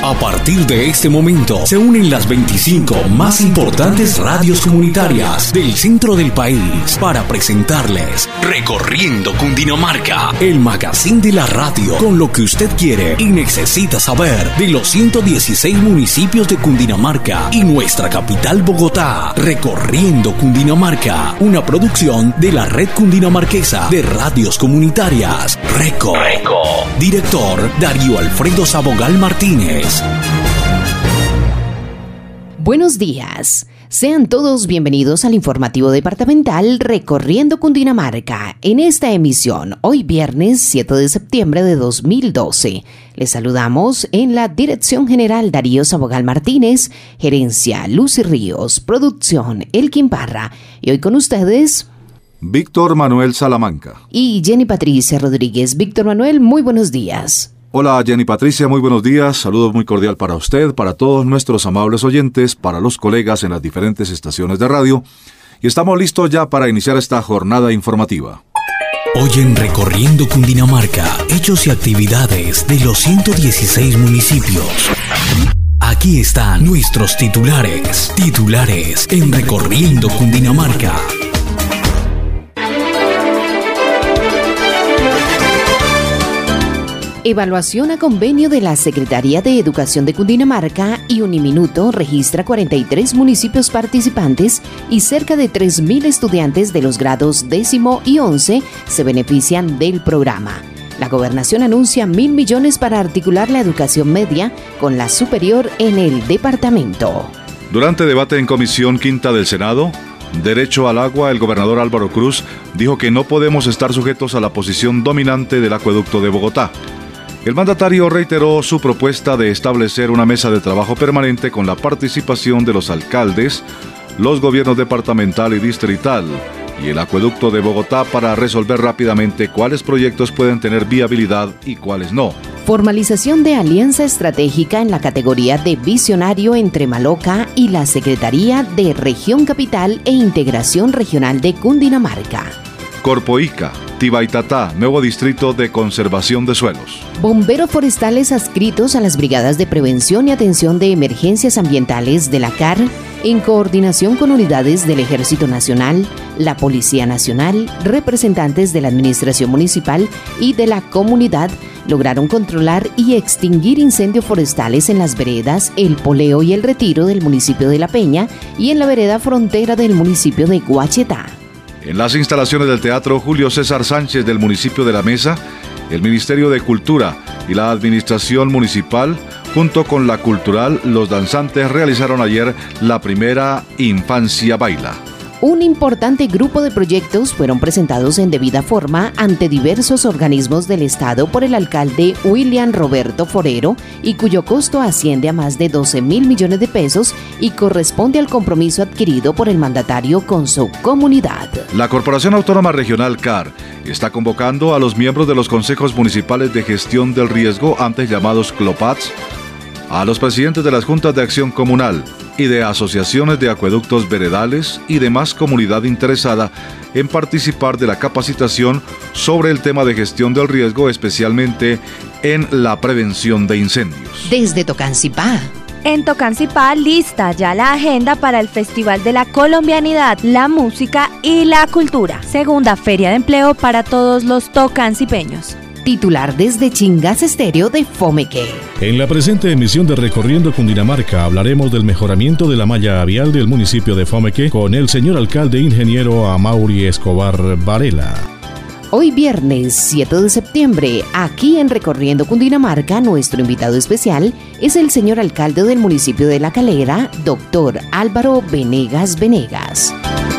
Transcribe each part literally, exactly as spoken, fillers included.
A partir de este momento se unen las veinticinco más importantes radios comunitarias del centro del país para presentarles Recorriendo Cundinamarca, el magazine de la radio con lo que usted quiere y necesita saber de los ciento dieciséis municipios de Cundinamarca y nuestra capital Bogotá. Recorriendo Cundinamarca, una producción de la Red Cundinamarquesa de Radios Comunitarias, RECO. RECO. Director Darío Alfredo Sabogal Martínez. Buenos días. Sean todos bienvenidos al informativo departamental Recorriendo Cundinamarca. En esta emisión, hoy viernes siete de septiembre de dos mil doce, les saludamos en la Dirección General Darío Sabogal Martínez, Gerencia Lucy Ríos, Producción Elkin Parra, y hoy con ustedes Víctor Manuel Salamanca y Jenny Patricia Rodríguez. Víctor Manuel, muy buenos días. Hola Jenny Patricia, muy buenos días, saludos muy cordial para usted, para todos nuestros amables oyentes, para los colegas en las diferentes estaciones de radio, y estamos listos ya para iniciar esta jornada informativa. Hoy en Recorriendo Cundinamarca, hechos y actividades de los ciento dieciséis municipios. Aquí están nuestros titulares, titulares en Recorriendo Cundinamarca. Evaluación a convenio de la Secretaría de Educación de Cundinamarca y Uniminuto registra cuarenta y tres municipios participantes y cerca de tres mil estudiantes de los grados décimo y once se benefician del programa. La gobernación anuncia mil millones para articular la educación media con la superior en el departamento. Durante debate en Comisión Quinta del Senado, Derecho al Agua, el gobernador Álvaro Cruz dijo que no podemos estar sujetos a la posición dominante del acueducto de Bogotá. El mandatario reiteró su propuesta de establecer una mesa de trabajo permanente con la participación de los alcaldes, los gobiernos departamental y distrital y el acueducto de Bogotá para resolver rápidamente cuáles proyectos pueden tener viabilidad y cuáles no. Formalización de alianza estratégica en la categoría de visionario entre Maloca y la Secretaría de Región Capital e Integración Regional de Cundinamarca. Corpoica, Tibaitatá, nuevo distrito de conservación de suelos. Bomberos forestales adscritos a las brigadas de prevención y atención de emergencias ambientales de la C A R, en coordinación con unidades del Ejército Nacional, la Policía Nacional, representantes de la Administración Municipal y de la comunidad, lograron controlar y extinguir incendios forestales en las veredas El Poleo y El Retiro del municipio de La Peña y en la vereda frontera del municipio de Guachetá. En las instalaciones del Teatro Julio César Sánchez del municipio de La Mesa, el Ministerio de Cultura y la Administración Municipal, junto con la Cultural, los danzantes realizaron ayer la primera Infancia Baila. Un importante grupo de proyectos fueron presentados en debida forma ante diversos organismos del Estado por el alcalde William Roberto Forero y cuyo costo asciende a más de doce mil millones de pesos y corresponde al compromiso adquirido por el mandatario con su comunidad. La Corporación Autónoma Regional C A R está convocando a los miembros de los consejos municipales de gestión del riesgo, antes llamados CLOPATS, a los presidentes de las juntas de acción comunal y de asociaciones de acueductos veredales y demás comunidad interesada en participar de la capacitación sobre el tema de gestión del riesgo, especialmente en la prevención de incendios. Desde Tocancipá. En Tocancipá lista ya la agenda para el Festival de la Colombianidad, la Música y la Cultura, segunda feria de empleo para todos los tocancipeños. Titular desde Chingas Estéreo de Fomeque. En la presente emisión de Recorriendo Cundinamarca hablaremos del mejoramiento de la malla vial del municipio de Fomeque con el señor alcalde ingeniero Amaury Escobar Varela. Hoy viernes siete de septiembre, aquí en Recorriendo Cundinamarca, nuestro invitado especial es el señor alcalde del municipio de La Calera, doctor Álvaro Venegas Venegas.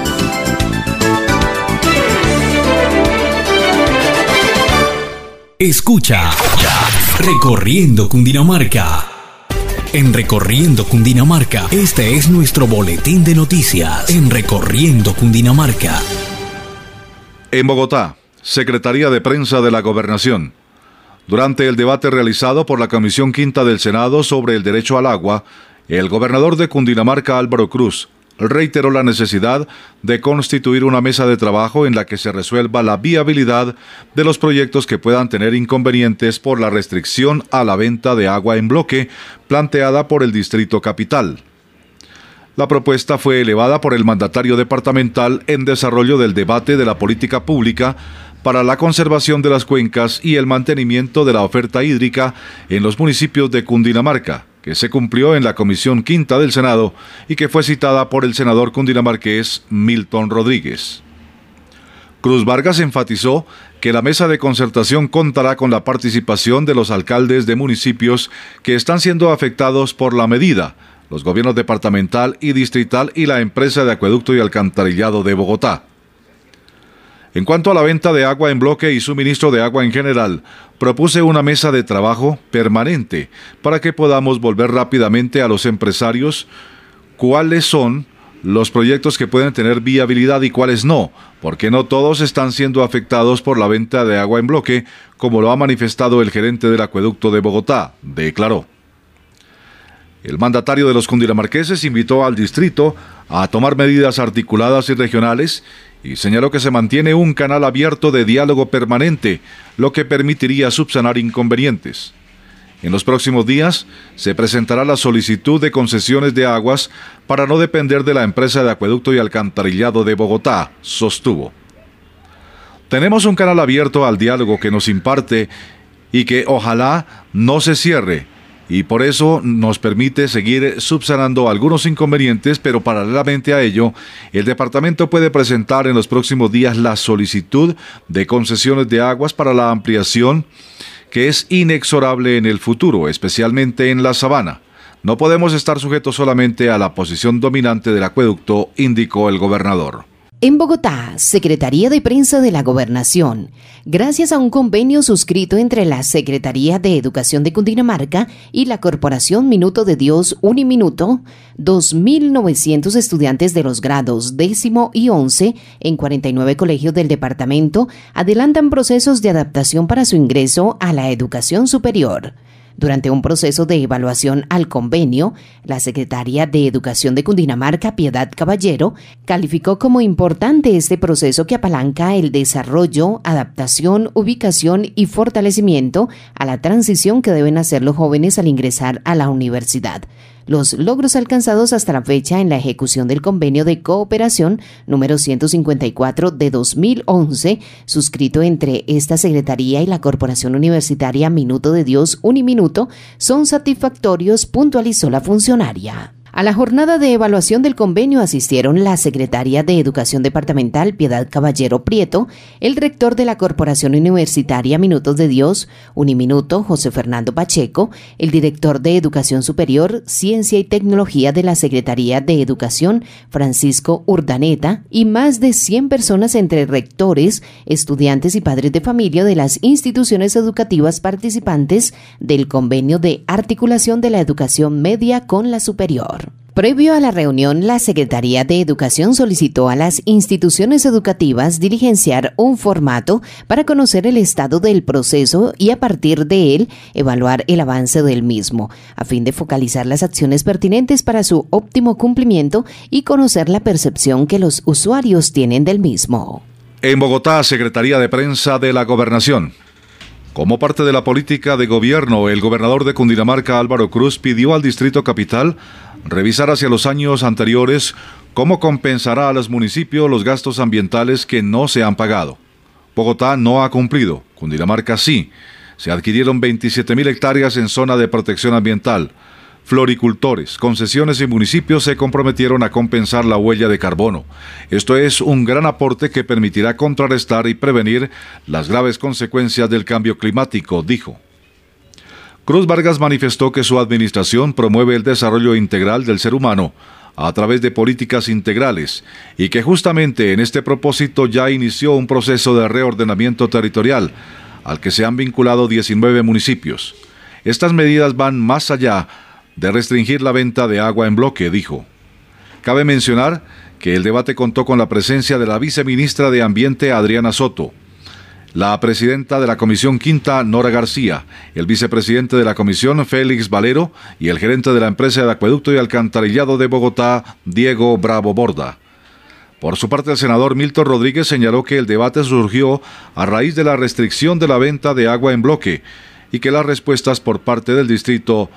Escucha Recorriendo Cundinamarca. En Recorriendo Cundinamarca, este es nuestro boletín de noticias. En Recorriendo Cundinamarca. En Bogotá, Secretaría de Prensa de la Gobernación. Durante el debate realizado por la Comisión Quinta del Senado sobre el derecho al agua, el gobernador de Cundinamarca, Álvaro Cruz, reiteró la necesidad de constituir una mesa de trabajo en la que se resuelva la viabilidad de los proyectos que puedan tener inconvenientes por la restricción a la venta de agua en bloque planteada por el Distrito Capital. La propuesta fue elevada por el mandatario departamental en desarrollo del debate de la política pública para la conservación de las cuencas y el mantenimiento de la oferta hídrica en los municipios de Cundinamarca, que se cumplió en la Comisión Quinta del Senado y que fue citada por el senador cundinamarqués Milton Rodríguez. Cruz Vargas enfatizó que la mesa de concertación contará con la participación de los alcaldes de municipios que están siendo afectados por la medida, los gobiernos departamental y distrital y la empresa de acueducto y alcantarillado de Bogotá. En cuanto a la venta de agua en bloque y suministro de agua en general, propuse una mesa de trabajo permanente para que podamos volver rápidamente a los empresarios cuáles son los proyectos que pueden tener viabilidad y cuáles no, porque no todos están siendo afectados por la venta de agua en bloque, como lo ha manifestado el gerente del acueducto de Bogotá, declaró. El mandatario de los cundinamarqueses invitó al distrito a tomar medidas articuladas y regionales y señaló que se mantiene un canal abierto de diálogo permanente, lo que permitiría subsanar inconvenientes. En los próximos días se presentará la solicitud de concesiones de aguas para no depender de la empresa de acueducto y alcantarillado de Bogotá, sostuvo. Tenemos un canal abierto al diálogo que nos imparte y que ojalá no se cierre, y por eso nos permite seguir subsanando algunos inconvenientes, pero paralelamente a ello, el departamento puede presentar en los próximos días la solicitud de concesiones de aguas para la ampliación que es inexorable en el futuro, especialmente en la sabana. No podemos estar sujetos solamente a la posición dominante del acueducto, indicó el gobernador. En Bogotá, Secretaría de Prensa de la Gobernación, gracias a un convenio suscrito entre la Secretaría de Educación de Cundinamarca y la Corporación Minuto de Dios Uniminuto, dos mil novecientos estudiantes de los grados décimo y once en cuarenta y nueve colegios del departamento adelantan procesos de adaptación para su ingreso a la educación superior. Durante un proceso de evaluación al convenio, la secretaria de Educación de Cundinamarca, Piedad Caballero, calificó como importante este proceso que apalanca el desarrollo, adaptación, ubicación y fortalecimiento a la transición que deben hacer los jóvenes al ingresar a la universidad. Los logros alcanzados hasta la fecha en la ejecución del convenio de cooperación número ciento cincuenta y cuatro de dos mil once, suscrito entre esta Secretaría y la Corporación Universitaria Minuto de Dios Uniminuto, son satisfactorios, puntualizó la funcionaria. A la jornada de evaluación del convenio asistieron la secretaria de Educación Departamental, Piedad Caballero Prieto, el rector de la Corporación Universitaria Minutos de Dios, Uniminuto, José Fernando Pacheco, el director de Educación Superior, Ciencia y Tecnología de la Secretaría de Educación, Francisco Urdaneta, y más de cien personas entre rectores, estudiantes y padres de familia de las instituciones educativas participantes del convenio de articulación de la educación media con la superior. Previo a la reunión, la Secretaría de Educación solicitó a las instituciones educativas diligenciar un formato para conocer el estado del proceso y a partir de él evaluar el avance del mismo, a fin de focalizar las acciones pertinentes para su óptimo cumplimiento y conocer la percepción que los usuarios tienen del mismo. En Bogotá, Secretaría de Prensa de la Gobernación. Como parte de la política de gobierno, el gobernador de Cundinamarca, Álvaro Cruz, pidió al Distrito Capital revisar hacia los años anteriores cómo compensará a los municipios los gastos ambientales que no se han pagado. Bogotá no ha cumplido, Cundinamarca sí. Se adquirieron veintisiete mil hectáreas en zona de protección ambiental. Floricultores, concesiones y municipios se comprometieron a compensar la huella de carbono. Esto es un gran aporte que permitirá contrarrestar y prevenir las graves consecuencias del cambio climático, dijo. Cruz Vargas manifestó que su administración promueve el desarrollo integral del ser humano a través de políticas integrales y que justamente en este propósito ya inició un proceso de reordenamiento territorial al que se han vinculado diecinueve municipios. Estas medidas van más allá de restringir la venta de agua en bloque, dijo. Cabe mencionar que el debate contó con la presencia de la viceministra de Ambiente, Adriana Soto. la presidenta de la Comisión Quinta, Nora García, el vicepresidente de la Comisión, Félix Valero, y el gerente de la empresa de acueducto y alcantarillado de Bogotá, Diego Bravo Borda. Por su parte, el senador Milton Rodríguez señaló que el debate surgió a raíz de la restricción de la venta de agua en bloque y que las respuestas por parte del distrito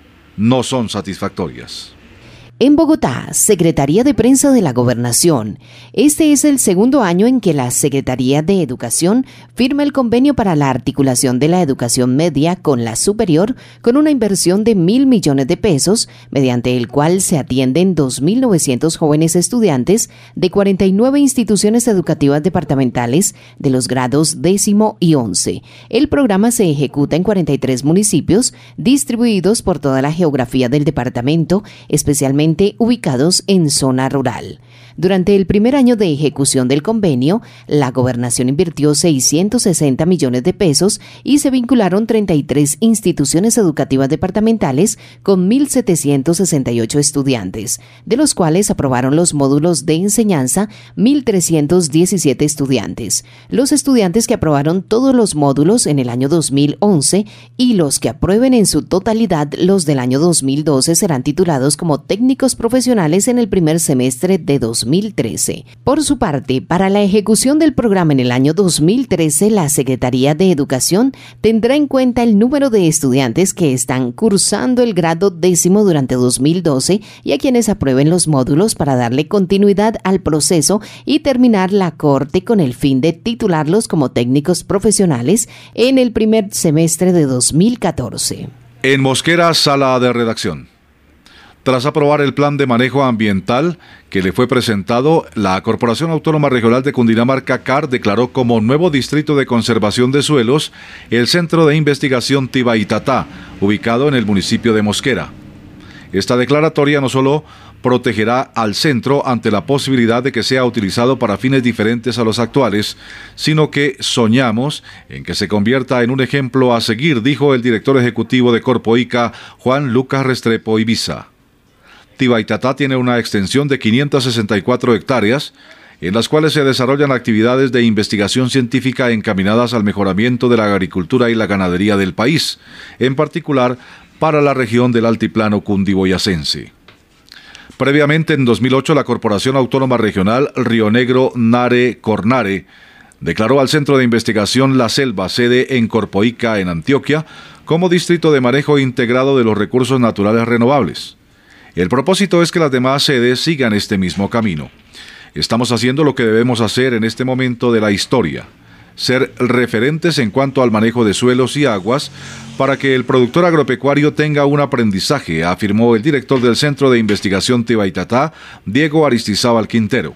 no son satisfactorias. En Bogotá, Secretaría de Prensa de la Gobernación. Este es el segundo año en que la Secretaría de Educación firma el convenio para la articulación de la educación media con la superior, con una inversión de mil millones de pesos, mediante el cual se atienden dos mil novecientos jóvenes estudiantes de cuarenta y nueve instituciones educativas departamentales de los grados décimo y once. El programa se ejecuta en cuarenta y tres municipios, distribuidos por toda la geografía del departamento, especialmente ubicados en zona rural. Durante el primer año de ejecución del convenio, la Gobernación invirtió seiscientos sesenta millones de pesos y se vincularon treinta y tres instituciones educativas departamentales con mil setecientos sesenta y ocho estudiantes, de los cuales aprobaron los módulos de enseñanza mil trescientos diecisiete estudiantes. Los estudiantes que aprobaron todos los módulos en el año dos mil once y los que aprueben en su totalidad los del año dos mil doce serán titulados como técnicos profesionales en el primer semestre de dos mil trece. Por su parte, para la ejecución del programa en el año dos mil trece, la Secretaría de Educación tendrá en cuenta el número de estudiantes que están cursando el grado décimo durante dos mil doce y a quienes aprueben los módulos para darle continuidad al proceso y terminar la cohorte con el fin de titularlos como técnicos profesionales en el primer semestre de dos mil catorce. En Mosquera, sala de redacción. Tras aprobar el plan de manejo ambiental que le fue presentado, la Corporación Autónoma Regional de Cundinamarca, C A R, declaró como nuevo distrito de conservación de suelos el Centro de Investigación Tibaitatá, ubicado en el municipio de Mosquera. Esta declaratoria no solo protegerá al centro ante la posibilidad de que sea utilizado para fines diferentes a los actuales, sino que soñamos en que se convierta en un ejemplo a seguir, dijo el director ejecutivo de Corpoica, Juan Lucas Restrepo Ibiza. Tibaitatá tiene una extensión de quinientas sesenta y cuatro hectáreas, en las cuales se desarrollan actividades de investigación científica encaminadas al mejoramiento de la agricultura y la ganadería del país, en particular para la región del altiplano cundiboyacense. Previamente, en dos mil ocho, la Corporación Autónoma Regional Río Negro Nare Cornare declaró al Centro de Investigación La Selva, sede en Corpoica, en Antioquia, como distrito de manejo integrado de los recursos naturales renovables. El propósito es que las demás sedes sigan este mismo camino. Estamos haciendo lo que debemos hacer en este momento de la historia, ser referentes en cuanto al manejo de suelos y aguas para que el productor agropecuario tenga un aprendizaje, afirmó el director del Centro de Investigación Tibaitatá, Diego Aristizábal Quintero.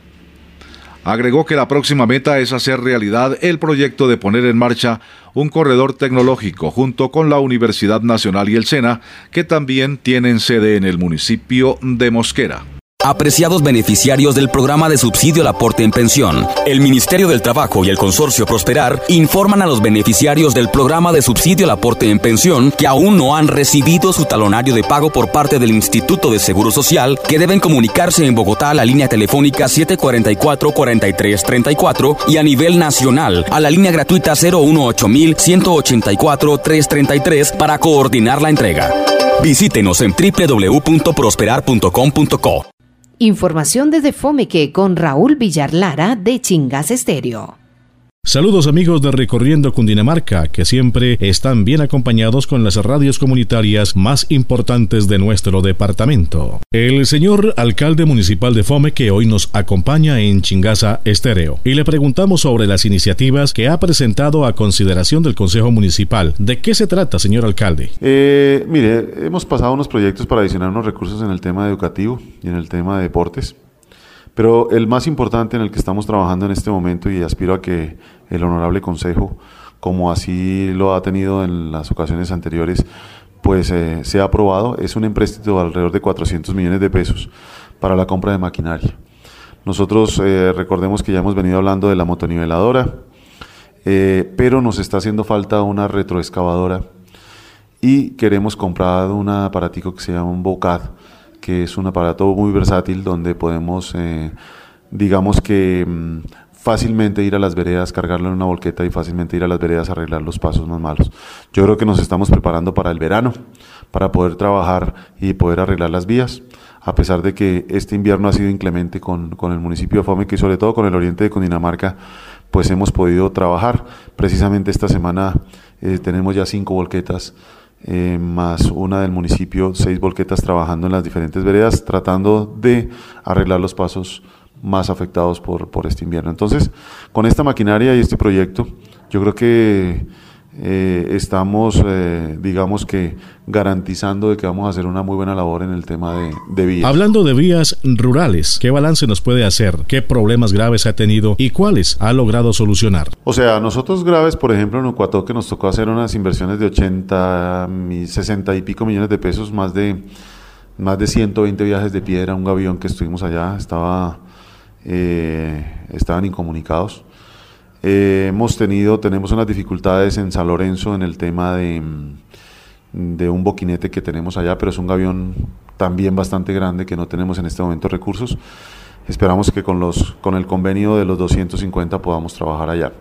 Agregó que la próxima meta es hacer realidad el proyecto de poner en marcha un corredor tecnológico junto con la Universidad Nacional y el SENA, que también tienen sede en el municipio de Mosquera. Apreciados beneficiarios del programa de subsidio al aporte en pensión, el Ministerio del Trabajo y el Consorcio Prosperar informan a los beneficiarios del programa de subsidio al aporte en pensión que aún no han recibido su talonario de pago por parte del Instituto de Seguro Social, que deben comunicarse en Bogotá a la línea telefónica siete cuatro cuatro, cuatro tres tres cuatro y a nivel nacional a la línea gratuita cero uno ocho mil ciento ochenta y cuatro tres treinta y tres para coordinar la entrega. Visítenos en doble u doble u doble u punto prosperar punto com punto co. Información desde Fomeque con Raúl Villar Lara de Chingas Estéreo. Saludos amigos de Recorriendo Cundinamarca, que siempre están bien acompañados con las radios comunitarias más importantes de nuestro departamento. El señor alcalde municipal de Fomeque hoy nos acompaña en Chingaza Estéreo y le preguntamos sobre las iniciativas que ha presentado a consideración del Consejo Municipal. ¿De qué se trata, señor alcalde? Eh, mire, hemos pasado unos proyectos para adicionar unos recursos en el tema educativo y en el tema de deportes. Pero el más importante en el que estamos trabajando en este momento, y aspiro a que el honorable consejo, como así lo ha tenido en las ocasiones anteriores, pues eh, sea aprobado, es un empréstito de alrededor de cuatrocientos millones de pesos para la compra de maquinaria. Nosotros eh, recordemos que ya hemos venido hablando de la motoniveladora, eh, pero nos está haciendo falta una retroexcavadora y queremos comprar un aparatico que se llama un Bocad, que es un aparato muy versátil donde podemos, eh, digamos que, fácilmente ir a las veredas, cargarlo en una volqueta y fácilmente ir a las veredas a arreglar los pasos más malos. Yo creo que nos estamos preparando para el verano, para poder trabajar y poder arreglar las vías, a pesar de que este invierno ha sido inclemente con, con el municipio de Fomeque y sobre todo con el oriente de Cundinamarca, pues hemos podido trabajar. Precisamente esta semana eh, tenemos ya cinco volquetas, eh, más una del municipio, seis volquetas trabajando en las diferentes veredas, tratando de arreglar los pasos más afectados por, por este invierno. Entonces, con esta maquinaria y este proyecto, yo creo que eh, estamos, eh, digamos que, garantizando de que vamos a hacer una muy buena labor en el tema de, de vías. Hablando de vías rurales, ¿qué balance nos puede hacer? ¿Qué problemas graves ha tenido y cuáles ha logrado solucionar? O sea, nosotros graves, por ejemplo, en Ucuatoque nos tocó hacer unas inversiones de ochenta, sesenta y pico millones de pesos, más de, más de ciento veinte viajes de piedra, un gavión que estuvimos allá, estaba... Eh, estaban incomunicados. Eh, hemos tenido, tenemos unas dificultades en San Lorenzo en el tema de, de un boquinete que tenemos allá, pero es un gavión también bastante grande que no tenemos en este momento recursos. Esperamos que con, los, con el convenio de los doscientos cincuenta podamos trabajar allá.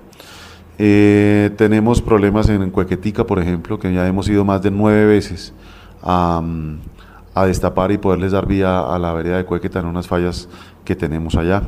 Eh, tenemos problemas en Cuequetica, por ejemplo, que ya hemos ido más de nueve veces a, a destapar y poderles dar vía a la vereda de Cuequeta en unas fallas que tenemos allá.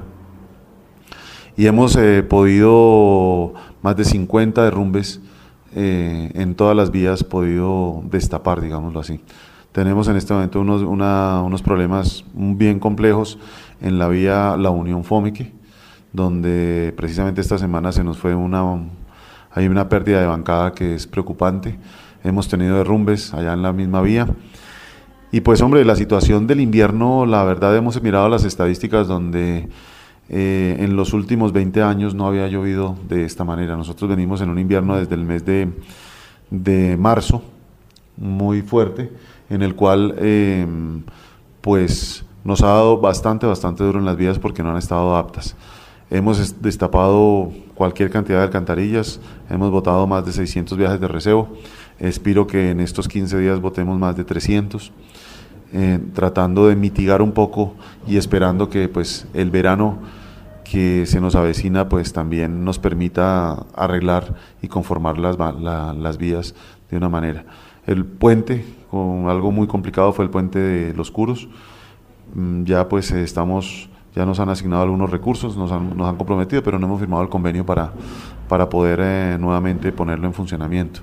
Y hemos eh, podido más de cincuenta derrumbes eh, en todas las vías, podido destapar, digámoslo así. Tenemos en este momento unos, una, unos problemas bien complejos en la vía La Unión Fomeque, donde precisamente esta semana se nos fue una, hay una pérdida de bancada que es preocupante. Hemos tenido derrumbes allá en la misma vía. Y pues hombre, la situación del invierno, la verdad hemos mirado las estadísticas donde eh, en los últimos veinte años no había llovido de esta manera. Nosotros venimos en un invierno desde el mes de, de marzo, muy fuerte, en el cual eh, pues nos ha dado bastante, bastante duro en las vías porque no han estado aptas. Hemos destapado cualquier cantidad de alcantarillas, hemos botado más de seiscientos viajes de recebo, espero que en estos quince días botemos más de trescientos, eh, tratando de mitigar un poco y esperando que pues el verano que se nos avecina pues también nos permita arreglar y conformar las, la, las vías de una manera. El puente, con algo muy complicado, fue el puente de Los Curos. Ya pues estamos, ya nos han asignado algunos recursos, nos han, nos han comprometido, pero no hemos firmado el convenio para, para poder eh, nuevamente ponerlo en funcionamiento.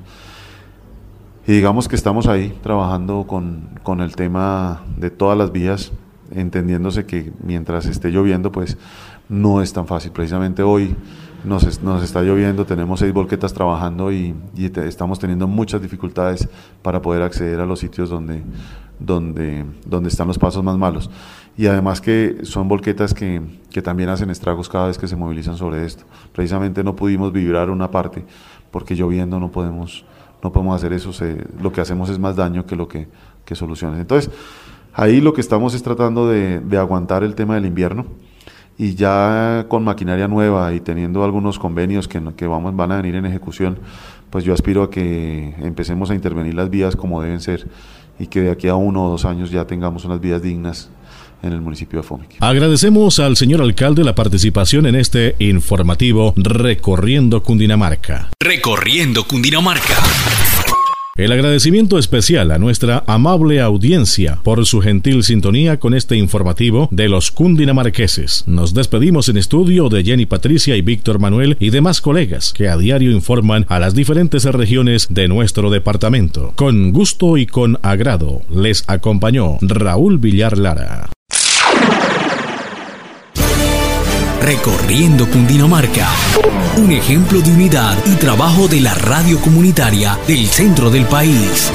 Y digamos que estamos ahí trabajando con, con el tema de todas las vías, entendiéndose que mientras esté lloviendo pues no es tan fácil. Precisamente hoy nos, es, nos está lloviendo, tenemos seis volquetas trabajando y, y te, estamos teniendo muchas dificultades para poder acceder a los sitios donde, donde, donde están los pasos más malos. Y además que son volquetas que, que también hacen estragos cada vez que se movilizan sobre esto. Precisamente no pudimos vibrar una parte porque lloviendo no podemos, no podemos hacer eso, se, lo que hacemos es más daño que lo que, que soluciones. Entonces, ahí lo que estamos es tratando de, de aguantar el tema del invierno y ya con maquinaria nueva y teniendo algunos convenios que, que vamos, van a venir en ejecución, pues yo aspiro a que empecemos a intervenir las vías como deben ser y que de aquí a uno o dos años ya tengamos unas vías dignas en el municipio de Fomeque. Agradecemos al señor alcalde la participación en este informativo Recorriendo Cundinamarca. Recorriendo Cundinamarca. El agradecimiento especial a nuestra amable audiencia por su gentil sintonía con este informativo de los cundinamarqueses. Nos despedimos en estudio de Jenny Patricia y Víctor Manuel y demás colegas que a diario informan a las diferentes regiones de nuestro departamento. Con gusto y con agrado les acompañó Raúl Villar Lara. Recorriendo Cundinamarca, un ejemplo de unidad y trabajo de la radio comunitaria del centro del país.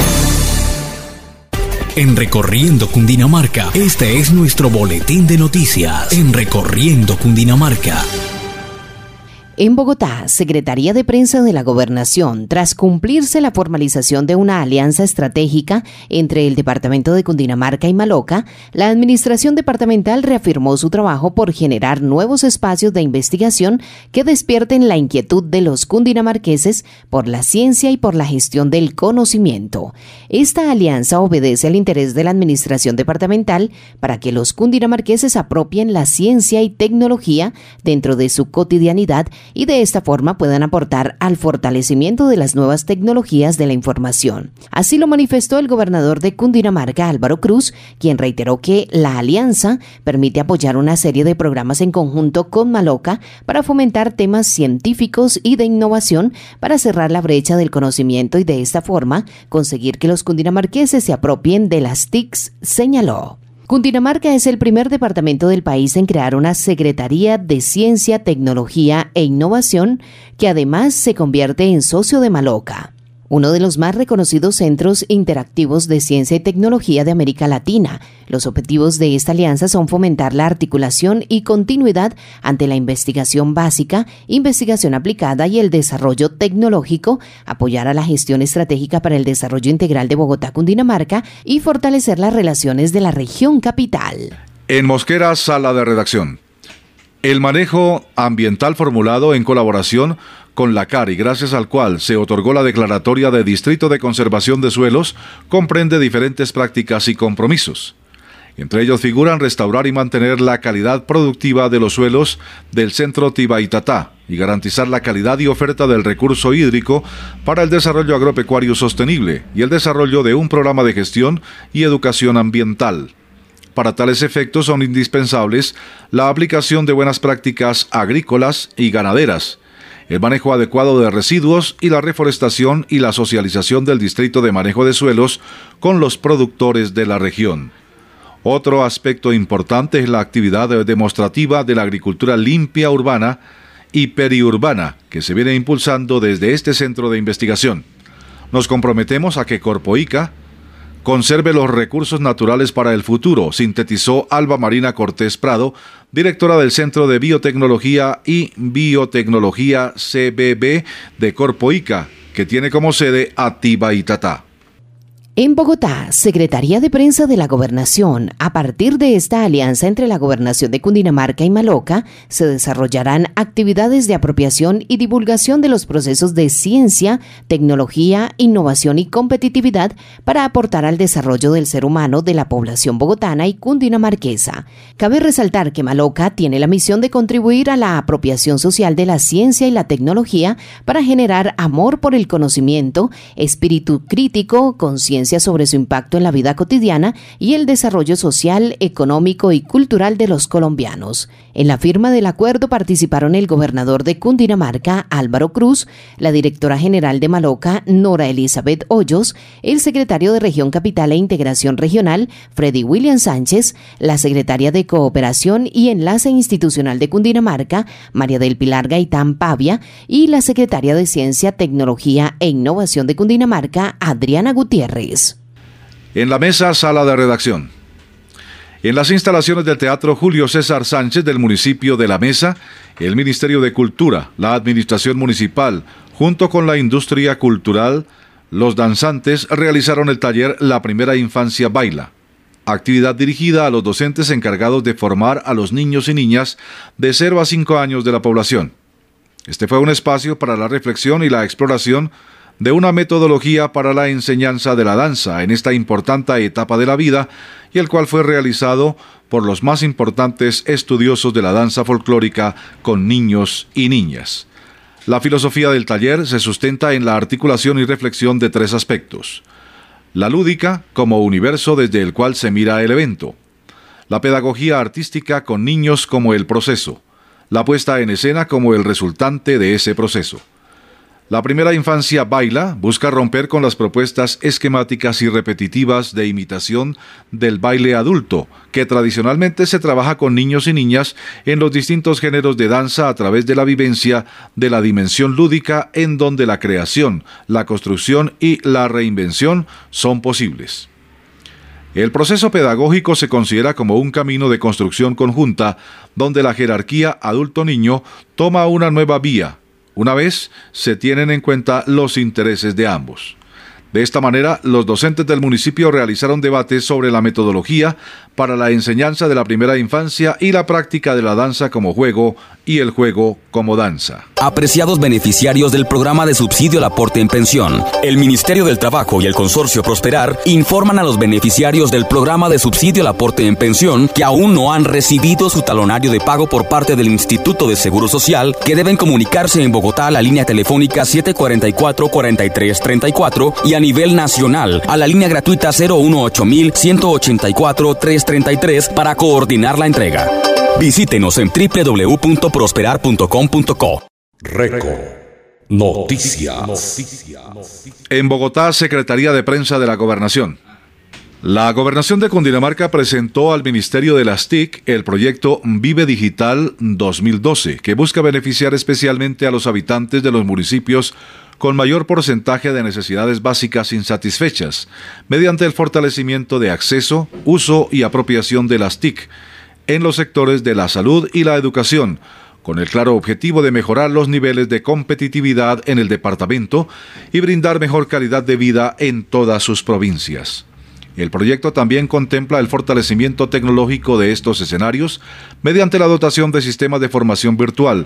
En Recorriendo Cundinamarca, este es nuestro boletín de noticias. En Recorriendo Cundinamarca. En Bogotá, Secretaría de Prensa de la Gobernación, tras cumplirse la formalización de una alianza estratégica entre el Departamento de Cundinamarca y Maloca, la Administración Departamental reafirmó su trabajo por generar nuevos espacios de investigación que despierten la inquietud de los cundinamarqueses por la ciencia y por la gestión del conocimiento. Esta alianza obedece al interés de la Administración Departamental para que los cundinamarqueses apropien la ciencia y tecnología dentro de su cotidianidad y de esta forma puedan aportar al fortalecimiento de las nuevas tecnologías de la información. Así lo manifestó el gobernador de Cundinamarca, Álvaro Cruz, quien reiteró que la alianza permite apoyar una serie de programas en conjunto con Maloca para fomentar temas científicos y de innovación para cerrar la brecha del conocimiento y de esta forma conseguir que los cundinamarqueses se apropien de las T I Cs, señaló. Cundinamarca es el primer departamento del país en crear una Secretaría de Ciencia, Tecnología e Innovación que además se convierte en socio de Maloca, uno de los más reconocidos centros interactivos de ciencia y tecnología de América Latina. Los objetivos de esta alianza son fomentar la articulación y continuidad ante la investigación básica, investigación aplicada y el desarrollo tecnológico, apoyar a la gestión estratégica para el desarrollo integral de Bogotá-Cundinamarca y fortalecer las relaciones de la región capital. En Mosquera, sala de redacción. El manejo ambiental formulado en colaboración con la C A R y gracias al cual se otorgó la declaratoria de Distrito de Conservación de Suelos comprende diferentes prácticas y compromisos. Entre ellos figuran restaurar y mantener la calidad productiva de los suelos del centro Tibaitatá y garantizar la calidad y oferta del recurso hídrico para el desarrollo agropecuario sostenible y el desarrollo de un programa de gestión y educación ambiental. Para tales efectos son indispensables la aplicación de buenas prácticas agrícolas y ganaderas, el manejo adecuado de residuos y la reforestación y la socialización del Distrito de Manejo de Suelos con los productores de la región. Otro aspecto importante es la actividad demostrativa de la agricultura limpia urbana y periurbana que se viene impulsando desde este centro de investigación. Nos comprometemos a que Corpoica conserve los recursos naturales para el futuro, sintetizó Alba Marina Cortés Prado, directora del Centro de Biotecnología y Biotecnología C B B de Corpoica, que tiene como sede a Tibaitatá. En Bogotá, Secretaría de Prensa de la Gobernación. A partir de esta alianza entre la Gobernación de Cundinamarca y Maloca, se desarrollarán actividades de apropiación y divulgación de los procesos de ciencia, tecnología, innovación y competitividad para aportar al desarrollo del ser humano de la población bogotana y cundinamarquesa. Cabe resaltar que Maloca tiene la misión de contribuir a la apropiación social de la ciencia y la tecnología para generar amor por el conocimiento, espíritu crítico, conciencia sobre su impacto en la vida cotidiana y el desarrollo social, económico y cultural de los colombianos. En la firma del acuerdo participaron el gobernador de Cundinamarca, Álvaro Cruz, la directora general de Maloca, Nora Elizabeth Hoyos, el secretario de Región Capital e Integración Regional, Freddy William Sánchez, la secretaria de Cooperación y Enlace Institucional de Cundinamarca, María del Pilar Gaitán Pavia, y la secretaria de Ciencia, Tecnología e Innovación de Cundinamarca, Adriana Gutiérrez. En la mesa, sala de redacción. En las instalaciones del Teatro Julio César Sánchez del municipio de La Mesa, el Ministerio de Cultura, la Administración Municipal, junto con la industria cultural, los danzantes realizaron el taller La Primera Infancia Baila, actividad dirigida a los docentes encargados de formar a los niños y niñas de cero a cinco años de la población. Este fue un espacio para la reflexión y la exploración de una metodología para la enseñanza de la danza en esta importante etapa de la vida y el cual fue realizado por los más importantes estudiosos de la danza folclórica con niños y niñas. La filosofía del taller se sustenta en la articulación y reflexión de tres aspectos: la lúdica como universo desde el cual se mira el evento, la pedagogía artística con niños como el proceso, la puesta en escena como el resultante de ese proceso. La Primera Infancia Baila busca romper con las propuestas esquemáticas y repetitivas de imitación del baile adulto, que tradicionalmente se trabaja con niños y niñas en los distintos géneros de danza a través de la vivencia de la dimensión lúdica en donde la creación, la construcción y la reinvención son posibles. El proceso pedagógico se considera como un camino de construcción conjunta donde la jerarquía adulto-niño toma una nueva vía, una vez se tienen en cuenta los intereses de ambos. De esta manera, los docentes del municipio realizaron debates sobre la metodología para la enseñanza de la primera infancia y la práctica de la danza como juego y el juego como danza. Apreciados beneficiarios del programa de subsidio al aporte en pensión, el Ministerio del Trabajo y el Consorcio Prosperar informan a los beneficiarios del programa de subsidio al aporte en pensión que aún no han recibido su talonario de pago por parte del Instituto de Seguro Social, que deben comunicarse en Bogotá a la línea telefónica siete cuatro cuatro, cuatro tres tres cuatro y a nivel nacional a la línea gratuita cero uno ocho mil ciento ochenta y cuatro trescientos treinta y tres para coordinar la entrega. Visítenos en doble u doble u doble u punto prosperar punto com punto co. Reco Noticias. En Bogotá, Secretaría de Prensa de la Gobernación. La Gobernación de Cundinamarca presentó al Ministerio de las T I C el proyecto Vive Digital dos mil doce, que busca beneficiar especialmente a los habitantes de los municipios con mayor porcentaje de necesidades básicas insatisfechas, mediante el fortalecimiento de acceso, uso y apropiación de las T I C en los sectores de la salud y la educación, con el claro objetivo de mejorar los niveles de competitividad en el departamento y brindar mejor calidad de vida en todas sus provincias. El proyecto también contempla el fortalecimiento tecnológico de estos escenarios mediante la dotación de sistemas de formación virtual,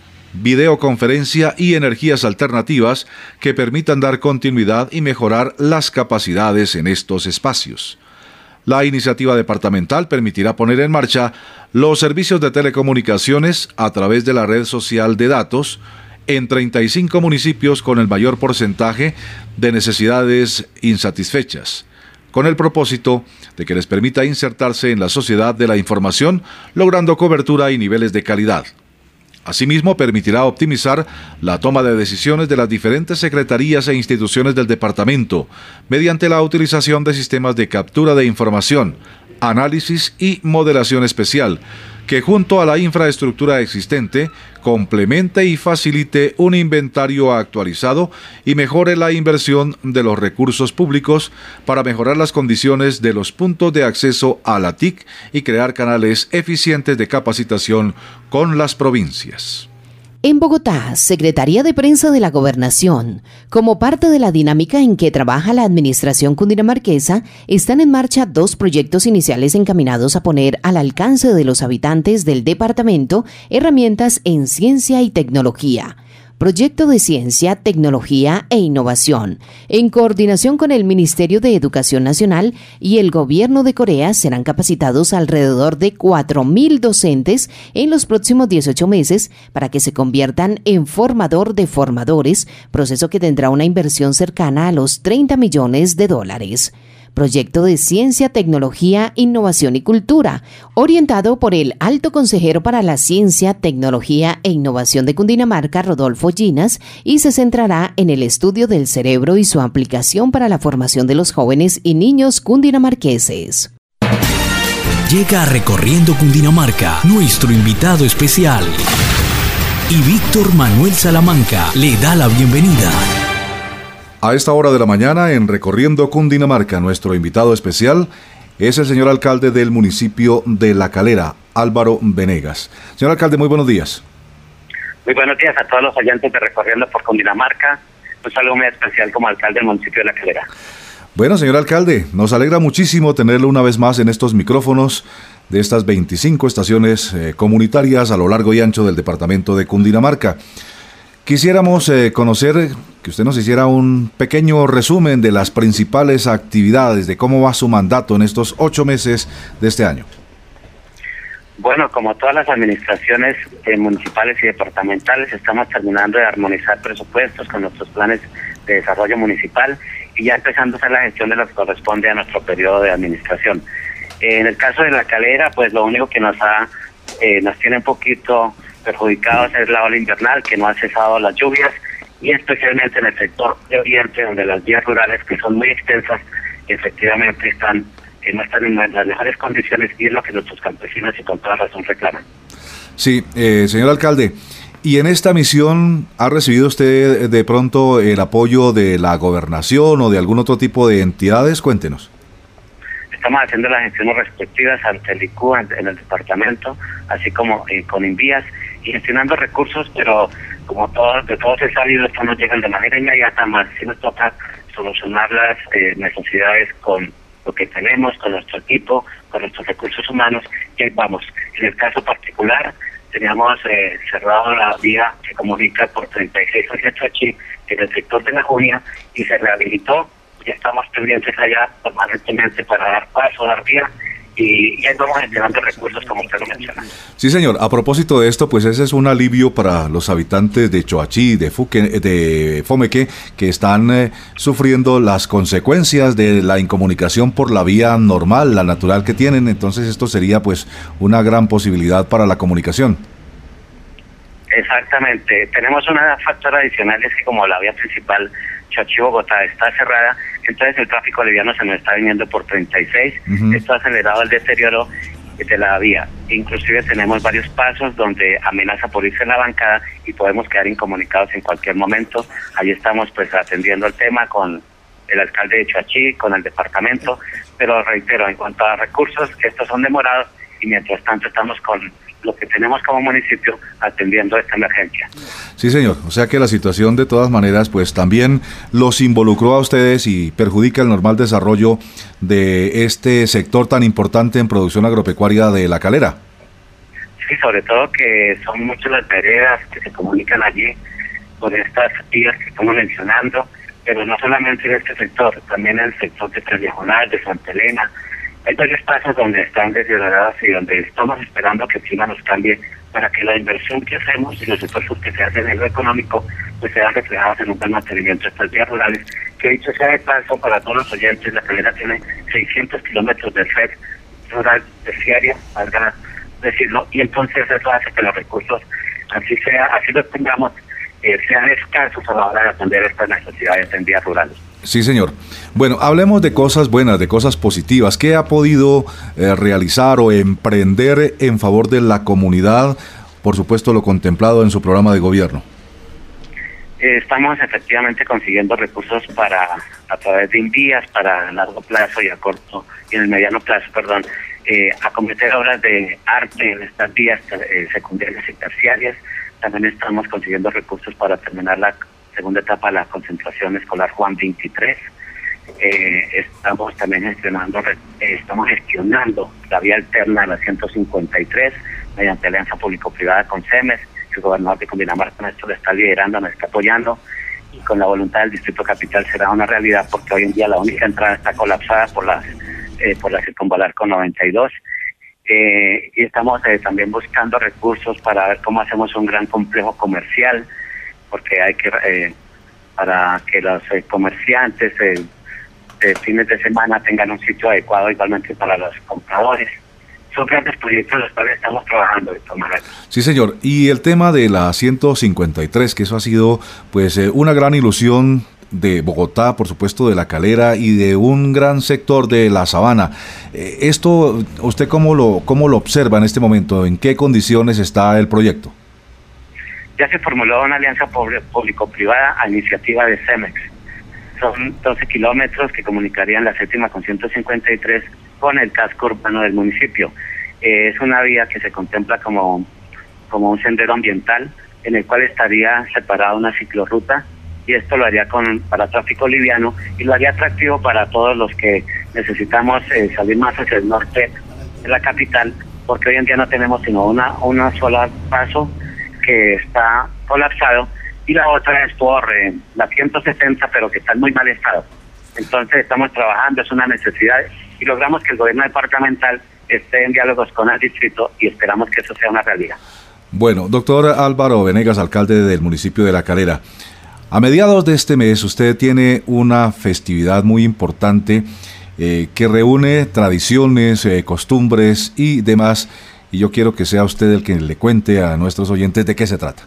videoconferencia y energías alternativas que permitan dar continuidad y mejorar las capacidades en estos espacios. La iniciativa departamental permitirá poner en marcha los servicios de telecomunicaciones a través de la red social de datos en treinta y cinco municipios con el mayor porcentaje de necesidades insatisfechas, con el propósito de que les permita insertarse en la sociedad de la información, logrando cobertura y niveles de calidad. Asimismo, permitirá optimizar la toma de decisiones de las diferentes secretarías e instituciones del departamento mediante la utilización de sistemas de captura de información, análisis y modelación especial, que junto a la infraestructura existente complemente y facilite un inventario actualizado y mejore la inversión de los recursos públicos para mejorar las condiciones de los puntos de acceso a la T I C y crear canales eficientes de capacitación con las provincias. En Bogotá, Secretaría de Prensa de la Gobernación, como parte de la dinámica en que trabaja la administración cundinamarquesa, están en marcha dos proyectos iniciales encaminados a poner al alcance de los habitantes del departamento herramientas en ciencia y tecnología. Proyecto de Ciencia, Tecnología e Innovación, en coordinación con el Ministerio de Educación Nacional y el Gobierno de Corea, serán capacitados alrededor de cuatro mil docentes en los próximos dieciocho meses para que se conviertan en formador de formadores, proceso que tendrá una inversión cercana a los treinta millones de dólares. Proyecto de Ciencia, Tecnología, Innovación y Cultura, orientado por el Alto Consejero para la Ciencia, Tecnología e Innovación de Cundinamarca, Rodolfo Ginas, y se centrará en el estudio del cerebro y su aplicación para la formación de los jóvenes y niños cundinamarqueses. Llega a Recorriendo Cundinamarca nuestro invitado especial y Víctor Manuel Salamanca le da la bienvenida. A esta hora de la mañana, en Recorriendo Cundinamarca, nuestro invitado especial es el señor alcalde del municipio de La Calera, Álvaro Venegas. Señor alcalde, muy buenos días. Muy buenos días a todos los oyentes de Recorriendo por Cundinamarca. Un saludo muy especial como alcalde del municipio de La Calera. Bueno, señor alcalde, nos alegra muchísimo tenerlo una vez más en estos micrófonos de estas veinticinco estaciones eh, comunitarias a lo largo y ancho del departamento de Cundinamarca. Quisiéramos eh, conocer, que usted nos hiciera un pequeño resumen de las principales actividades, de cómo va su mandato en estos ocho meses de este año. Bueno, como todas las administraciones eh, municipales y departamentales, estamos terminando de armonizar presupuestos con nuestros planes de desarrollo municipal y ya empezando a hacer la gestión de lo que corresponde a nuestro periodo de administración. Eh, en el caso de La Calera, pues lo único que nos ha eh, nos tiene un poquito perjudicados es la ola invernal, que no ha cesado las lluvias, y especialmente en el sector de Oriente, donde las vías rurales, que son muy extensas, efectivamente están eh, no están en las mejores condiciones, y es lo que nuestros campesinos y con toda razón reclaman. Sí, eh, señor alcalde, y en esta misión, ¿ha recibido usted de pronto el apoyo de la gobernación o de algún otro tipo de entidades? Cuéntenos. estamos haciendo las gestiones respectivas ante el I C U en, en el departamento, así como eh, con Invías, y gestionando recursos, pero como todo, de todos es sabido, esto no llegan de manera inmediata, más si nos toca solucionar las eh, necesidades con lo que tenemos, con nuestro equipo, con nuestros recursos humanos, y ahí vamos. En el caso particular, teníamos eh, cerrado la vía que comunica por treinta y seis hacia Choachí en el sector de La Junia, y se rehabilitó. Ya estamos pendientes allá permanentemente para dar paso, dar vía, y, y ahí vamos generando recursos como usted lo menciona. Sí, señor. A propósito de esto, pues ese es un alivio para los habitantes de Choachí, de Fuque, de Fomeque, que están eh, sufriendo las consecuencias de la incomunicación por la vía normal, la natural que tienen. Entonces esto sería pues una gran posibilidad para la comunicación. Exactamente. Tenemos una factor adicional, es que como la vía principal Choachí-Bogotá está cerrada, entonces el tráfico liviano se nos está viniendo por treinta y seis. Uh-huh. Esto ha acelerado el deterioro de la vía. Inclusive tenemos varios pasos donde amenaza por irse la bancada y podemos quedar incomunicados en cualquier momento. Allí estamos pues atendiendo el tema con el alcalde de Choachí, con el departamento, pero reitero, en cuanto a recursos, estos son demorados y mientras tanto estamos con lo que tenemos como municipio atendiendo esta emergencia. Sí, señor. O sea que la situación de todas maneras pues también los involucró a ustedes y perjudica el normal desarrollo de este sector tan importante en producción agropecuaria de La Calera. Sí, sobre todo que son muchas las veredas que se comunican allí con estas vías que estamos mencionando, pero no solamente en este sector, también en el sector de Tres Diagonal, de Santa Elena. Hay varios pasos donde están deterioradas y donde estamos esperando que China nos cambie para que la inversión que hacemos y los esfuerzos que se hacen en lo económico pues sean reflejados en un buen mantenimiento de estas vías rurales, que dicho sea de paso para todos los oyentes, La Calera tiene seiscientos kilómetros de red rural terciaria, valga decirlo, y entonces eso hace que los recursos, así sea, así lo tengamos, eh, sean escasos a la hora de atender estas necesidades en vías rurales. Sí, señor. Bueno, hablemos de cosas buenas, de cosas positivas. ¿Qué ha podido eh, realizar o emprender en favor de la comunidad? Por supuesto, lo contemplado en su programa de gobierno. Eh, estamos efectivamente consiguiendo recursos para, a través de Invías, para largo plazo y a corto, y en el mediano plazo, perdón, eh, acometer obras de arte en estas vías eh, secundarias y terciarias. También estamos consiguiendo recursos para terminar la segunda etapa de la concentración escolar Juan veintitrés. Eh, estamos también gestionando, eh, estamos gestionando la vía alterna de la ciento cincuenta y tres mediante alianza público-privada con CEMES. El gobernador de Cundinamarca esto lo está liderando, nos está apoyando, y con la voluntad del Distrito Capital será una realidad, porque hoy en día la única entrada está colapsada por las eh, por la circunvalar con noventa y dos. Eh, y estamos eh, también buscando recursos para ver cómo hacemos un gran complejo comercial, porque hay que, eh, para que los eh, comerciantes eh, de fines de semana tengan un sitio adecuado, igualmente para los compradores. Son grandes proyectos los cuales estamos trabajando de esta manera. Sí, señor. Y el tema de la ciento cincuenta y tres, que eso ha sido pues eh, una gran ilusión de Bogotá, por supuesto de La Calera y de un gran sector de la Sabana. Eh, esto, ¿usted cómo lo, cómo lo observa en este momento? ¿En qué condiciones está el proyecto? Ya se formuló una alianza público-privada a iniciativa de CEMEX. Son doce kilómetros que comunicarían la séptima con ciento cincuenta y tres con el casco urbano del municipio. Eh, es una vía que se contempla como, como un sendero ambiental en el cual estaría separada una ciclorruta, y esto lo haría con para tráfico liviano y lo haría atractivo para todos los que necesitamos eh, salir más hacia el norte de la capital, porque hoy en día no tenemos sino una, una sola paso que está colapsado, y la otra es por eh, la ciento sesenta, pero que está en muy mal estado. Entonces estamos trabajando, es una necesidad, y logramos que el gobierno departamental esté en diálogos con el distrito, y esperamos que eso sea una realidad. Bueno, doctor Álvaro Venegas, alcalde del municipio de La Calera, a mediados de este mes usted tiene una festividad muy importante eh, que reúne tradiciones, eh, costumbres y demás, y yo quiero que sea usted el que le cuente a nuestros oyentes de qué se trata.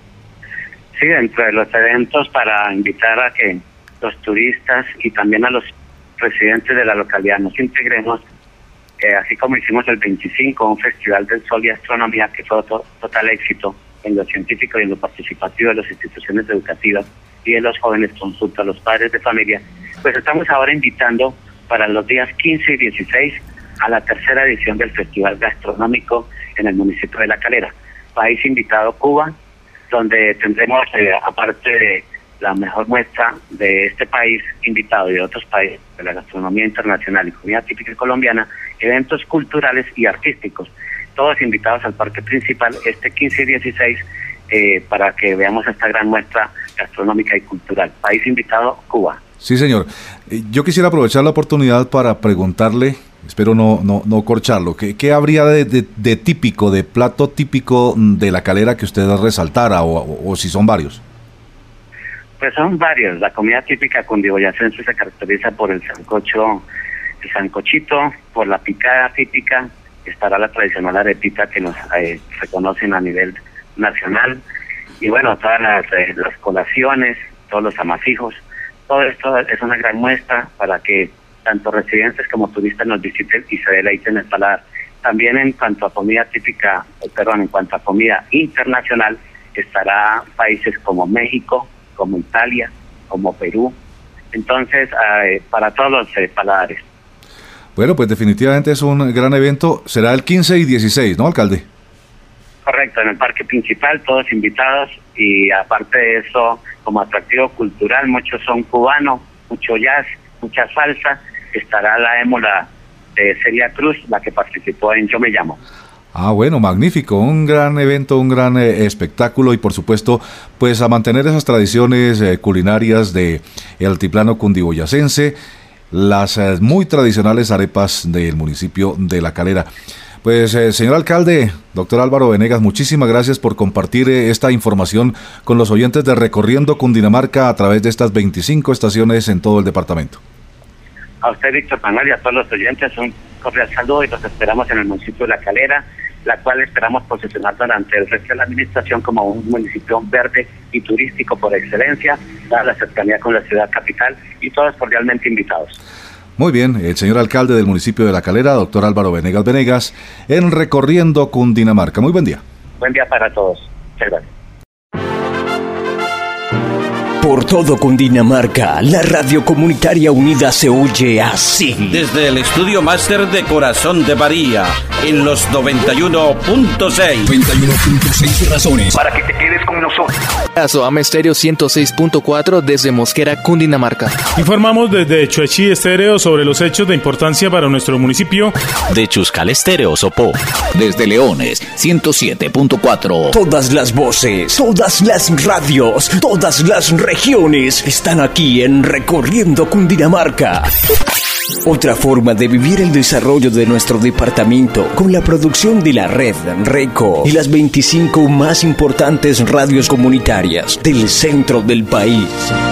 Sí, dentro de los eventos para invitar a que los turistas y también a los residentes de la localidad nos integremos, eh, así como hicimos el veinticinco, un festival del sol y astronomía que fue to- total éxito en lo científico y en lo participativo de las instituciones educativas y de los jóvenes, consulta a los padres de familia, pues estamos ahora invitando para los días quince y dieciséis a la tercera edición del Festival Gastronómico en el municipio de La Calera. País invitado Cuba, donde tendremos, eh, aparte de la mejor muestra de este país invitado y de otros países de la gastronomía internacional y comida típica colombiana, eventos culturales y artísticos, todos invitados al parque principal este quince y dieciséis eh, para que veamos esta gran muestra gastronómica y cultural. País invitado Cuba. Sí, señor. Yo quisiera aprovechar la oportunidad para preguntarle, espero no no, no corcharlo, ¿qué, qué habría de, de, de típico, de plato típico de La Calera que usted resaltara, o, o, o si son varios? Pues son varios. La comida típica cundiboyacense se caracteriza por el sancocho, el sancochito, por la picada típica, estará la tradicional arepita que nos eh, reconocen a nivel nacional, y bueno, todas las, eh, las colaciones, todos los amasijos. Todo esto es una gran muestra para que tanto residentes como turistas nos visiten y se deleiten el paladar. También en cuanto a comida típica, perdón, en cuanto a comida internacional, estará países como México, como Italia, como Perú. Entonces, eh, para todos los eh, paladares. Bueno, pues definitivamente es un gran evento. Será el quince y dieciséis, ¿no, alcalde? Correcto, en el parque principal, todos invitados, y aparte de eso, como atractivo cultural, muchos son cubanos, mucho jazz, mucha salsa. Estará la émola de Celia Cruz, la que participó en Yo Me Llamo. Ah, bueno, magnífico, un gran evento, un gran eh, espectáculo, y por supuesto, pues a mantener esas tradiciones eh, culinarias de el altiplano cundiboyacense, las eh, muy tradicionales arepas del municipio de La Calera. Pues, eh, señor alcalde, doctor Álvaro Venegas, muchísimas gracias por compartir eh, esta información con los oyentes de Recorriendo Cundinamarca a través de estas veinticinco estaciones en todo el departamento. A usted, Víctor Manuel, y a todos los oyentes, un cordial saludo, y los esperamos en el municipio de La Calera, la cual esperamos posicionar durante el resto de la administración como un municipio verde y turístico por excelencia, dada la cercanía con la ciudad capital, y todos cordialmente invitados. Muy bien, el señor alcalde del municipio de La Calera, doctor Álvaro Venegas Venegas, en Recorriendo Cundinamarca. Muy buen día. Buen día para todos. Muchas gracias. Por todo Cundinamarca, la radio comunitaria unida se oye así. Desde el estudio máster de Corazón de María, en los noventa y uno punto seis. noventa y uno punto seis razones Para que te quedes con nosotros. Soama Estéreo ciento seis punto cuatro desde Mosquera, Cundinamarca. Informamos desde Chuechi Estéreo sobre los hechos de importancia para nuestro municipio. De Chuscal Estéreo Sopó. Desde Leones, ciento siete punto cuatro. Todas las voces, todas las radios, todas las regiones están aquí en Recorriendo Cundinamarca. Otra forma de vivir el desarrollo de nuestro departamento con la producción de la red RECO y las veinticinco más importantes radios comunitarias del centro del país.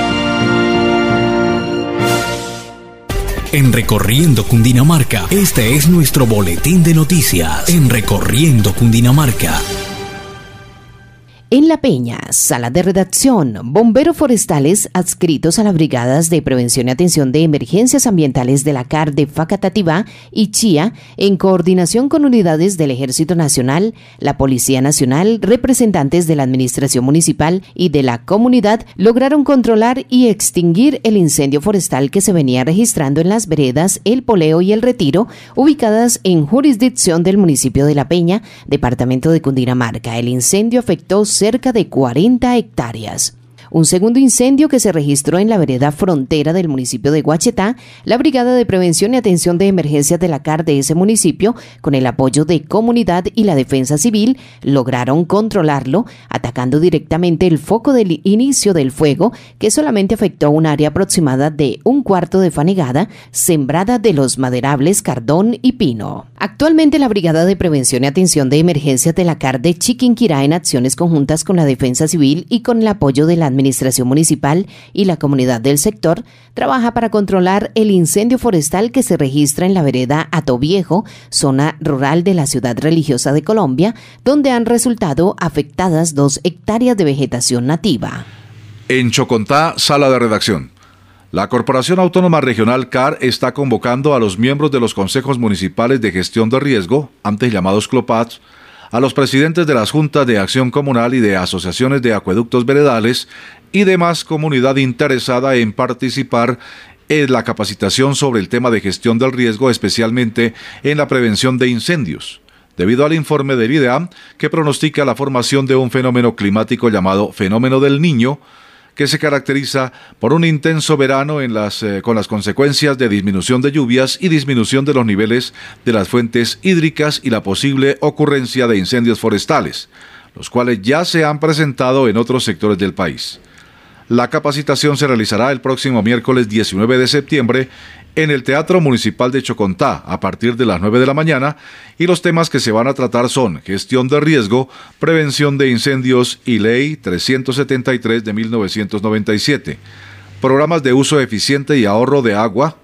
En Recorriendo Cundinamarca, este es nuestro boletín de noticias. En Recorriendo Cundinamarca. En La Peña, sala de redacción, bomberos forestales adscritos a las brigadas de prevención y atención de emergencias ambientales de la C A R de Facatativá y Chía, en coordinación con unidades del Ejército Nacional, la Policía Nacional, representantes de la Administración Municipal y de la comunidad, lograron controlar y extinguir el incendio forestal que se venía registrando en las veredas El Poleo y El Retiro, ubicadas en jurisdicción del municipio de La Peña, departamento de Cundinamarca. El incendio afectó cerca de cuarenta hectáreas. Un segundo incendio que se registró en la vereda frontera del municipio de Guachetá, la Brigada de Prevención y Atención de Emergencias de la C A R de ese municipio, con el apoyo de comunidad y la defensa civil, lograron controlarlo, atacando directamente el foco del inicio del fuego, que solamente afectó un área aproximada de un cuarto de fanegada, sembrada de los maderables cardón y pino. Actualmente la Brigada de Prevención y Atención de Emergencias de la C A R de Chiquinquirá, en acciones conjuntas con la defensa civil y con el apoyo de la Administración Municipal y la comunidad del sector, trabaja para controlar el incendio forestal que se registra en la vereda Atoviejo, zona rural de la ciudad religiosa de Colombia, donde han resultado afectadas dos hectáreas de vegetación nativa. En Chocontá, sala de redacción. La Corporación Autónoma Regional C A R está convocando a los miembros de los consejos municipales de gestión de riesgo, antes llamados CLOPATS, a los presidentes de las juntas de acción comunal y de asociaciones de acueductos veredales y demás comunidad interesada en participar es la capacitación sobre el tema de gestión del riesgo, especialmente en la prevención de incendios, debido al informe del IDEAM que pronostica la formación de un fenómeno climático llamado fenómeno del Niño, que se caracteriza por un intenso verano en las, eh, con las consecuencias de disminución de lluvias y disminución de los niveles de las fuentes hídricas y la posible ocurrencia de incendios forestales, los cuales ya se han presentado en otros sectores del país. La capacitación se realizará el próximo miércoles diecinueve de septiembre en el Teatro Municipal de Chocontá a partir de las nueve de la mañana, y los temas que se van a tratar son gestión de riesgo, prevención de incendios y Ley trescientos setenta y tres de mil novecientos noventa y siete, programas de uso eficiente y ahorro de agua.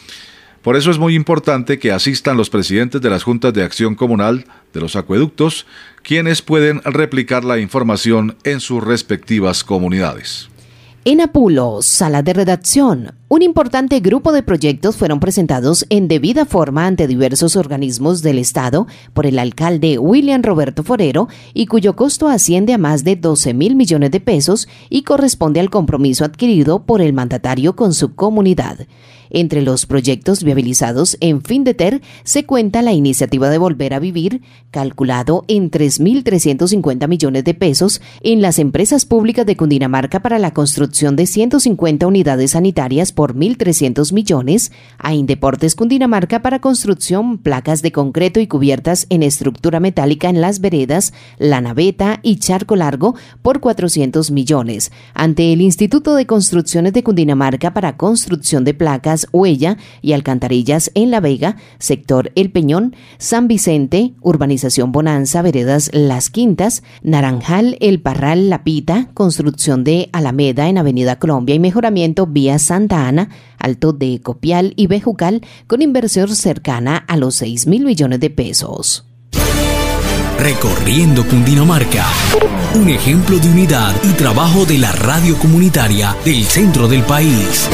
Por eso es muy importante que asistan los presidentes de las juntas de acción comunal de los acueductos, quienes pueden replicar la información en sus respectivas comunidades. En Apulo, sala de redacción, un importante grupo de proyectos fueron presentados en debida forma ante diversos organismos del Estado por el alcalde William Roberto Forero, y cuyo costo asciende a más de doce mil millones de pesos y corresponde al compromiso adquirido por el mandatario con su comunidad. Entre los proyectos viabilizados en Findeter se cuenta la iniciativa de Volver a Vivir, calculado en tres mil trescientos cincuenta millones de pesos en las empresas públicas de Cundinamarca para la construcción de ciento cincuenta unidades sanitarias por mil trescientos millones, a Indeportes Cundinamarca para construcción placas de concreto y cubiertas en estructura metálica en las veredas, La Naveta y Charco Largo por cuatrocientos millones, ante el Instituto de Construcciones de Cundinamarca para construcción de placas, huella y alcantarillas en La Vega, sector El Peñón, San Vicente, urbanización Bonanza, veredas Las Quintas, Naranjal, El Parral, La Pita, construcción de Alameda en Avenida Colombia y mejoramiento vía Santa Ana, Alto de Copial y Bejucal, con inversión cercana a los seis mil millones de pesos. Recorriendo Cundinamarca, un ejemplo de unidad y trabajo de la radio comunitaria del centro del país.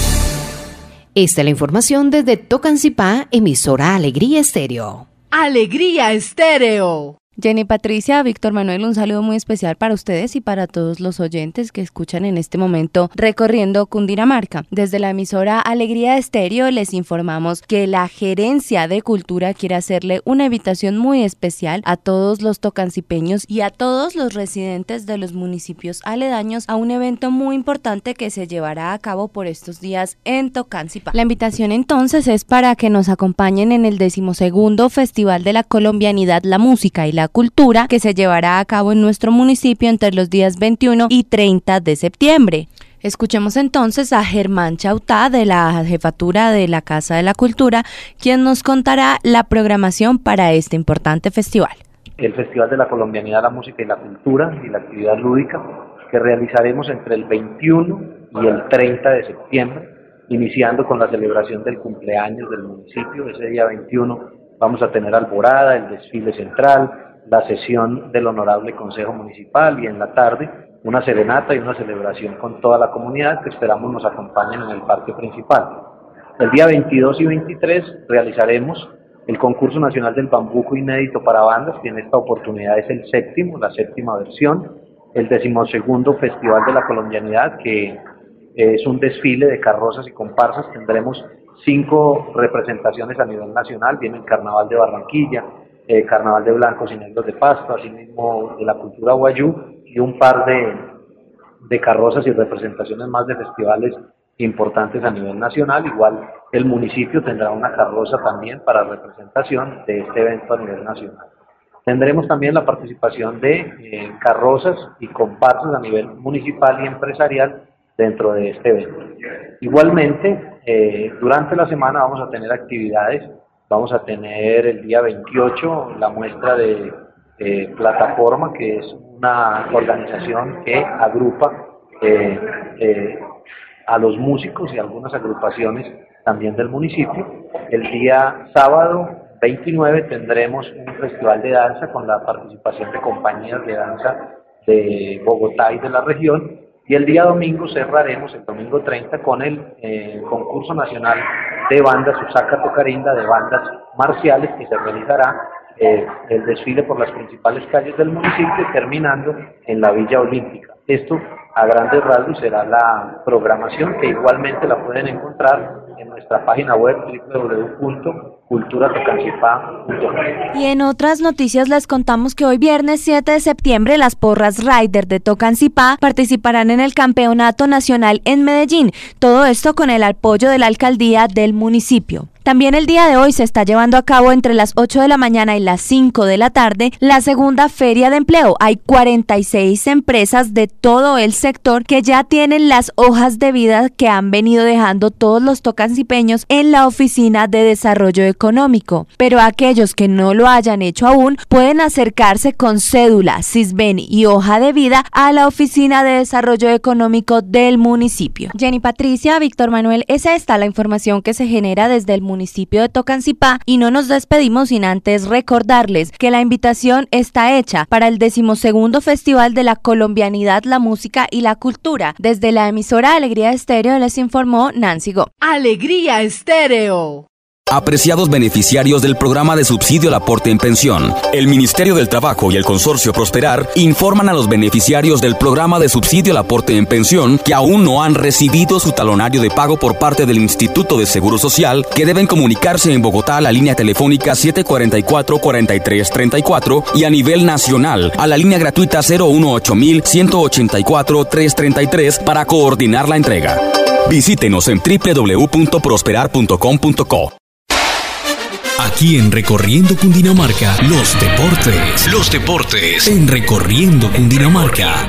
Esta es la información desde Tocancipá, emisora Alegría Estéreo. ¡Alegría Estéreo! Jenny Patricia, Víctor Manuel, un saludo muy especial para ustedes y para todos los oyentes que escuchan en este momento Recorriendo Cundinamarca. Desde la emisora Alegría Estéreo les informamos que la Gerencia de Cultura quiere hacerle una invitación muy especial a todos los tocancipeños y a todos los residentes de los municipios aledaños a un evento muy importante que se llevará a cabo por estos días en Tocancipá. La invitación entonces es para que nos acompañen en el decimosegundo Festival de la Colombianidad, la Música y la Cultura, que se llevará a cabo en nuestro municipio entre los días veintiuno y treinta de septiembre. Escuchemos entonces a Germán Chautá de la Jefatura de la Casa de la Cultura, quien nos contará la programación para este importante festival. El Festival de la Colombianidad, la Música y la Cultura y la actividad lúdica que realizaremos entre el veintiuno y el treinta de septiembre, iniciando con la celebración del cumpleaños del municipio. Ese día veintiuno vamos a tener alborada, el desfile central, la sesión del Honorable Consejo Municipal y en la tarde una serenata y una celebración con toda la comunidad que esperamos nos acompañen en el parque principal. El día veintidós y veintitrés realizaremos el concurso nacional del bambuco inédito para bandas, que en esta oportunidad es el séptimo, la séptima versión, el decimosegundo Festival de la Colombianidad, que es un desfile de carrozas y comparsas. Tendremos cinco representaciones a nivel nacional, viene el Carnaval de Barranquilla, Eh, Carnaval de Blancos y Negros de Pasto, asimismo de la cultura guayú, y un par de, de carrozas y representaciones más de festivales importantes a nivel nacional. Igual el municipio tendrá una carroza también para representación de este evento a nivel nacional. Tendremos también la participación de eh, carrozas y comparsas a nivel municipal y empresarial dentro de este evento. Igualmente, eh, durante la semana vamos a tener actividades. Vamos a tener el día veintiocho la muestra de eh, Plataforma, que es una organización que agrupa eh, eh, a los músicos y algunas agrupaciones también del municipio. El día sábado veintinueve tendremos un festival de danza con la participación de compañías de danza de Bogotá y de la región. Y el día domingo cerraremos, el domingo treinta, con el eh, concurso nacional de bandas Usaca Tocarinda, de bandas marciales, que se realizará eh, el desfile por las principales calles del municipio, terminando en la Villa Olímpica. Esto a grandes rasgos será la programación, que igualmente la pueden encontrar en nuestra página web doble u doble u doble u punto cultura tocancipá punto com. Y en otras noticias les contamos que hoy viernes siete de septiembre las porras Rider de Tocancipá participarán en el Campeonato Nacional en Medellín, todo esto con el apoyo de la alcaldía del municipio. También el día de hoy se está llevando a cabo entre las ocho de la mañana y las cinco de la tarde la segunda feria de empleo. Hay cuarenta y seis empresas de todo el sector que ya tienen las hojas de vida que han venido dejando todos los tocancipeños en la Oficina de Desarrollo Económico. Pero aquellos que no lo hayan hecho aún pueden acercarse con cédula, Sisbén y hoja de vida a la Oficina de Desarrollo Económico del municipio. Jenny Patricia, Víctor Manuel, es esta la información que se genera desde el municipio municipio de Tocancipá, y no nos despedimos sin antes recordarles que la invitación está hecha para el decimosegundo Festival de la Colombianidad, la Música y la Cultura. Desde la emisora Alegría Estéreo les informó Nancy Go. Alegría Estéreo. Apreciados beneficiarios del programa de subsidio al aporte en pensión, el Ministerio del Trabajo y el Consorcio Prosperar informan a los beneficiarios del programa de subsidio al aporte en pensión que aún no han recibido su talonario de pago por parte del Instituto de Seguro Social, que deben comunicarse en Bogotá a la línea telefónica siete cuatro cuatro, cuatro tres tres cuatro y a nivel nacional a la línea gratuita cero uno ocho mil ciento ochenta y cuatro tres treinta y tres para coordinar la entrega. Visítenos en doble u doble u doble u punto prosperar punto com punto co. Aquí en Recorriendo Cundinamarca, los deportes. Los deportes en Recorriendo Cundinamarca.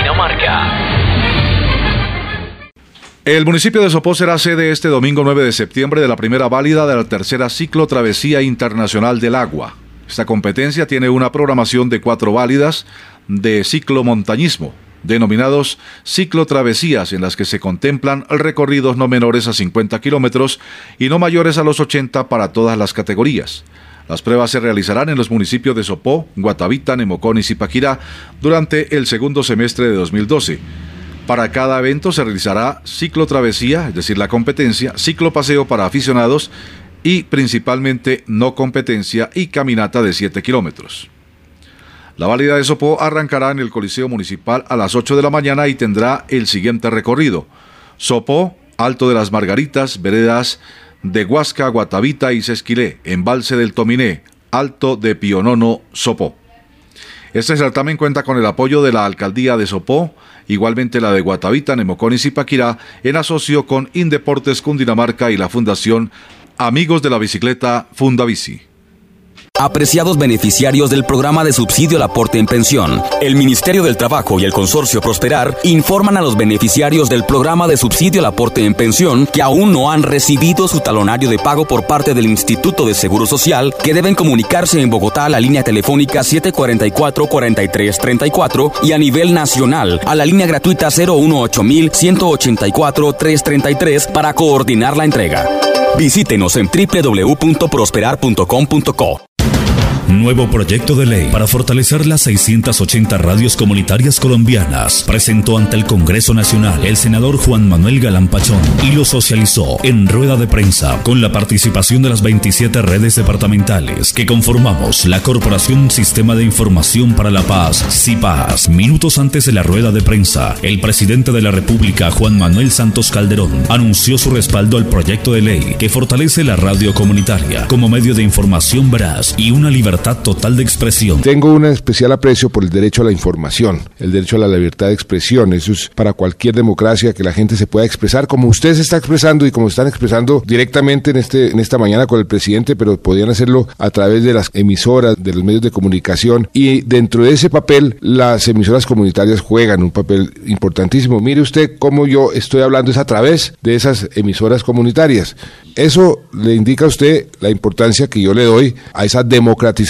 El municipio de Sopó será sede este domingo nueve de septiembre de la primera válida de la tercera Ciclo Travesía Internacional del Agua. Esta competencia tiene una programación de cuatro válidas de ciclomontañismo, denominados ciclotravesías, en las que se contemplan recorridos no menores a cincuenta kilómetros y no mayores a los ochenta para todas las categorías. Las pruebas se realizarán en los municipios de Sopó, Guatavita, Nemocón y Zipaquirá durante el segundo semestre de dos mil doce. Para cada evento se realizará ciclotravesía, es decir, la competencia, ciclopaseo para aficionados y principalmente no competencia y caminata de siete kilómetros. La válida de Sopó arrancará en el Coliseo Municipal a las ocho de la mañana y tendrá el siguiente recorrido: Sopó, Alto de las Margaritas, veredas de Huasca, Guatavita y Sesquilé, Embalse del Tominé, Alto de Pionono, Sopó. Este certamen cuenta con el apoyo de la Alcaldía de Sopó, igualmente la de Guatavita, Nemocón y Zipaquirá, en asocio con Indeportes Cundinamarca y la Fundación Amigos de la Bicicleta Fundabici. Apreciados beneficiarios del programa de subsidio al aporte en pensión, el Ministerio del Trabajo y el Consorcio Prosperar informan a los beneficiarios del programa de subsidio al aporte en pensión que aún no han recibido su talonario de pago por parte del Instituto de Seguro Social, que deben comunicarse en Bogotá a la línea telefónica siete cuatro cuatro, cuatro tres tres cuatro y a nivel nacional a la línea gratuita cero uno ocho mil ciento ochenta y cuatro tres treinta y tres para coordinar la entrega. Visítenos en doble u doble u doble u punto prosperar punto com punto co. Nuevo proyecto de ley para fortalecer las seiscientas ochenta radios comunitarias colombianas presentó ante el Congreso Nacional el senador Juan Manuel Galán Pachón y lo socializó en rueda de prensa con la participación de las veintisiete redes departamentales que conformamos la Corporación Sistema de Información para la Paz, CIPAS. Minutos antes de la rueda de prensa, el presidente de la República, Juan Manuel Santos Calderón, anunció su respaldo al proyecto de ley que fortalece la radio comunitaria como medio de información veraz y una libertad total de expresión. Tengo un especial aprecio por el derecho a la información, el derecho a la libertad de expresión. Eso es para cualquier democracia, que la gente se pueda expresar como usted se está expresando y como están expresando directamente en este en esta mañana con el presidente, pero podían hacerlo a través de las emisoras, de los medios de comunicación, y dentro de ese papel las emisoras comunitarias juegan un papel importantísimo. Mire usted cómo yo estoy hablando es a través de esas emisoras comunitarias. Eso le indica a usted la importancia que yo le doy a esa democratización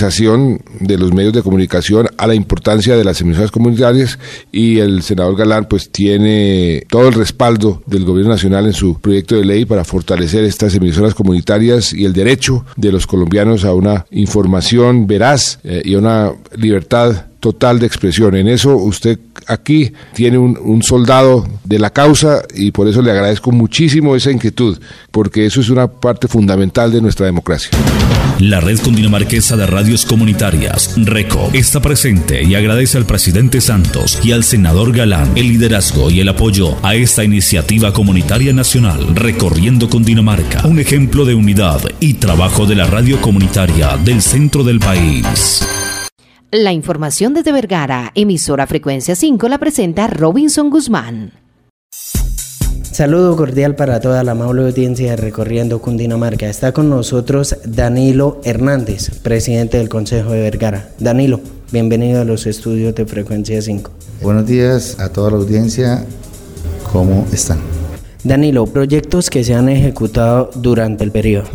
de los medios de comunicación, a la importancia de las emisoras comunitarias, y el senador Galán pues tiene todo el respaldo del gobierno nacional en su proyecto de ley para fortalecer estas emisoras comunitarias y el derecho de los colombianos a una información veraz eh, y a una libertad total de expresión. En eso usted aquí tiene un, un soldado de la causa, y por eso le agradezco muchísimo esa inquietud, porque eso es una parte fundamental de nuestra democracia. La Red Cundinamarquesa de Radios Comunitarias, RECO, está presente y agradece al presidente Santos y al senador Galán el liderazgo y el apoyo a esta iniciativa comunitaria nacional, Recorriendo Cundinamarca, un ejemplo de unidad y trabajo de la radio comunitaria del centro del país. La información desde Vergara, emisora Frecuencia cinco, la presenta Robinson Guzmán. Saludo cordial para toda la amable audiencia de Recorriendo Cundinamarca. Está con nosotros Danilo Hernández, presidente del Consejo de Vergara. Danilo, bienvenido a los estudios de Frecuencia cinco. Buenos días a toda la audiencia, ¿cómo están? Danilo, proyectos que se han ejecutado durante el periodo.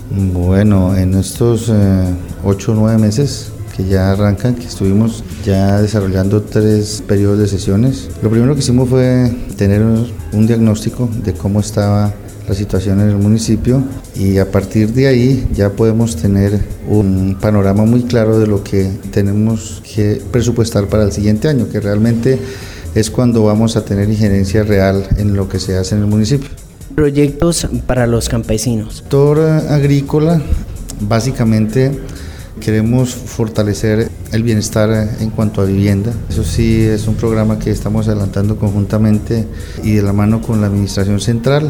Bueno, en estos ocho o nueve meses que ya arrancan, que estuvimos ya desarrollando tres periodos de sesiones. Lo primero que hicimos fue tener un diagnóstico de cómo estaba la situación en el municipio y a partir de ahí ya podemos tener un panorama muy claro de lo que tenemos que presupuestar para el siguiente año, que realmente es cuando vamos a tener injerencia real en lo que se hace en el municipio. Proyectos para los campesinos. Sector agrícola, básicamente queremos fortalecer el bienestar en cuanto a vivienda. Eso sí, es un programa que estamos adelantando conjuntamente y de la mano con la Administración Central.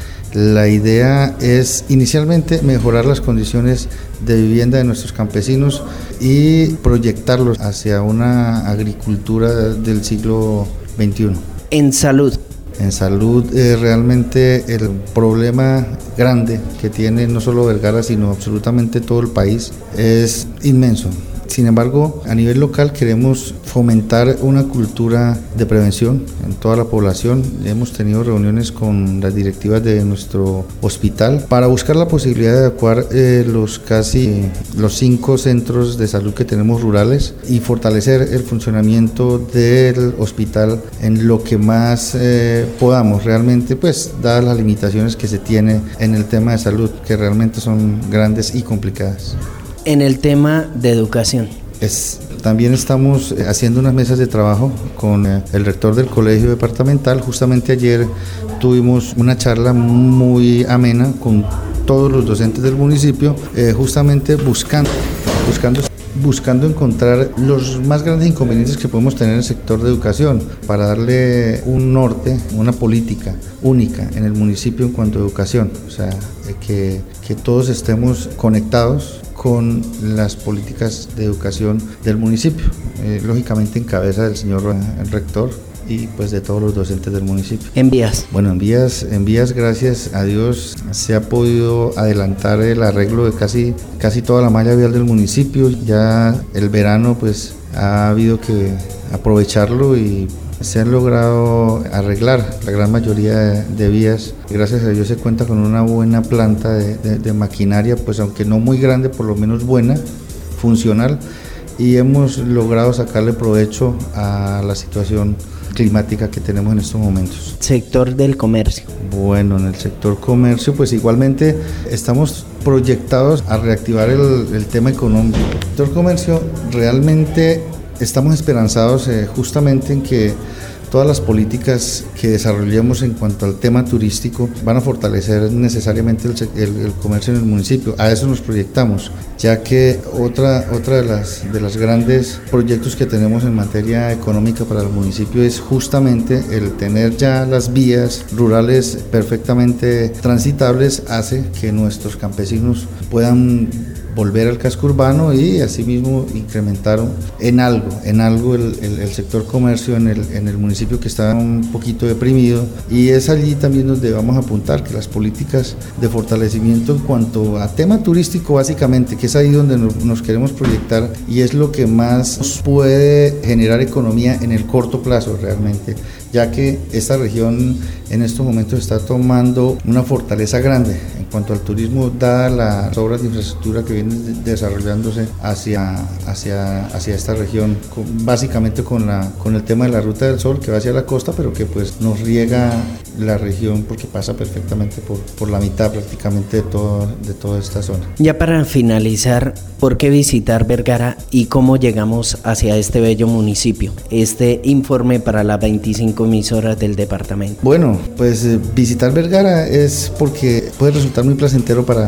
La idea es inicialmente mejorar las condiciones de vivienda de nuestros campesinos y proyectarlos hacia una agricultura del siglo veintiuno. En salud. En salud, eh, realmente el problema grande que tiene no solo Vergara, sino absolutamente todo el país es inmenso. Sin embargo, a nivel local queremos fomentar una cultura de prevención en toda la población. Hemos tenido reuniones con las directivas de nuestro hospital para buscar la posibilidad de adecuar eh, los casi los cinco centros de salud que tenemos rurales y fortalecer el funcionamiento del hospital en lo que más eh, podamos, realmente, pues dadas las limitaciones que se tiene en el tema de salud, que realmente son grandes y complicadas. En el tema de educación. Es, también estamos haciendo unas mesas de trabajo con eh, el rector del colegio departamental. Justamente ayer tuvimos una charla muy amena con todos los docentes del municipio, eh, justamente buscando, buscando, buscando encontrar los más grandes inconvenientes que podemos tener en el sector de educación para darle un norte, una política única en el municipio en cuanto a educación. O sea, eh, que, que todos estemos conectados con las políticas de educación del municipio, eh, lógicamente en cabeza del señor eh, rector y pues de todos los docentes del municipio. En vías. Bueno, en vías, en vías, gracias a Dios, se ha podido adelantar el arreglo de casi, casi toda la malla vial del municipio. Ya el verano pues ha habido que aprovecharlo y se han logrado arreglar la gran mayoría de, de vías. Gracias a Dios se cuenta con una buena planta de, de, de maquinaria, pues aunque no muy grande, por lo menos buena, funcional, y hemos logrado sacarle provecho a la situación climática que tenemos en estos momentos. Sector del comercio. Bueno, en el sector comercio pues igualmente estamos proyectados a reactivar el, el tema económico. El sector comercio realmente estamos esperanzados eh, justamente en que todas las políticas que desarrollemos en cuanto al tema turístico van a fortalecer necesariamente el, el, el comercio en el municipio. A eso nos proyectamos, ya que otra, otra de las, de las grandes proyectos que tenemos en materia económica para el municipio es justamente el tener ya las vías rurales perfectamente transitables, hace que nuestros campesinos puedan volver al casco urbano y asimismo incrementar en algo, en algo el, el, el sector comercio en el, en el municipio que está un poquito deprimido, y es allí también donde vamos a apuntar que las políticas de fortalecimiento en cuanto a tema turístico básicamente, que es ahí donde nos, nos queremos proyectar y es lo que más nos puede generar economía en el corto plazo realmente, ya que esta región en estos momentos está tomando una fortaleza grande en cuanto al turismo, dadas las obras de infraestructura que vienen desarrollándose hacia, hacia, hacia esta región, con, básicamente con, la, con el tema de la Ruta del Sol que va hacia la costa, pero que pues nos riega la región porque pasa perfectamente por, por la mitad prácticamente de, todo, de toda esta zona. Ya para finalizar, ¿por qué visitar Vergara y cómo llegamos hacia este bello municipio? Este informe para las veinticinco emisoras del departamento. Bueno, pues eh, visitar Vergara es porque puede resultar muy placentero para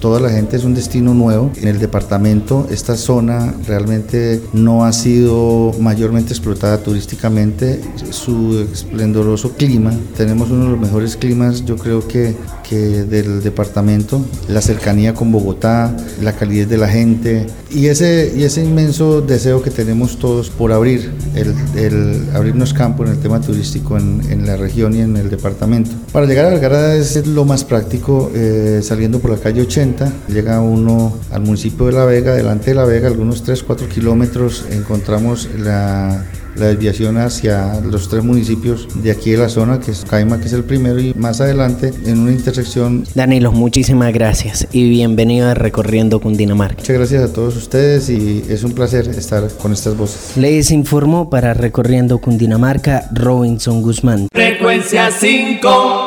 toda la gente, es un destino nuevo. En el departamento, esta zona realmente no ha sido mayormente explotada turísticamente. Su esplendoroso clima, tenemos uno de los mejores climas, yo creo que, que del departamento, la cercanía con Bogotá, la calidez de la gente y ese, y ese inmenso deseo que tenemos todos por abrir, el, el abrirnos campo en el tema turístico en, en la región y en el departamento. Para llegar a Vergara es lo más práctico, eh, saliendo por la calle ochenta, llega uno al municipio de La Vega, delante de La Vega, algunos tres cuatro kilómetros, encontramos la la desviación hacia los tres municipios de aquí de la zona, que es Caima, que es el primero, y más adelante en una intersección. Danilo, muchísimas gracias y bienvenido a Recorriendo Cundinamarca. Muchas gracias a todos ustedes y es un placer estar con estas voces. Les informó para Recorriendo Cundinamarca Robinson Guzmán. Frecuencia cinco.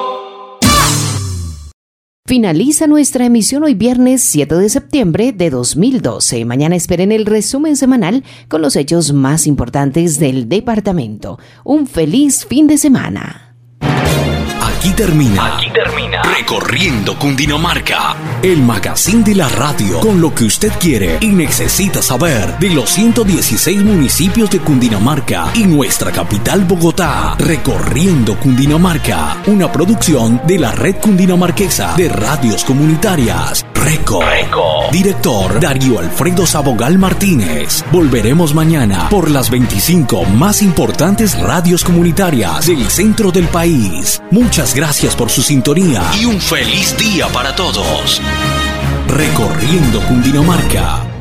Finaliza nuestra emisión hoy viernes siete de septiembre de dos mil doce. Mañana esperen el resumen semanal con los hechos más importantes del departamento. Un feliz fin de semana. Aquí termina. Aquí termina. Recorriendo Cundinamarca. El magazine de la radio. Con lo que usted quiere y necesita saber de los ciento dieciséis municipios de Cundinamarca y nuestra capital Bogotá. Recorriendo Cundinamarca. Una producción de la Red Cundinamarquesa de Radios Comunitarias. Reco. Reco. Director Darío Alfredo Sabogal Martínez. Volveremos mañana por las veinticinco más importantes radios comunitarias del centro del país. Muchas gracias por su sintonía y un feliz día para todos. Recorriendo Cundinamarca.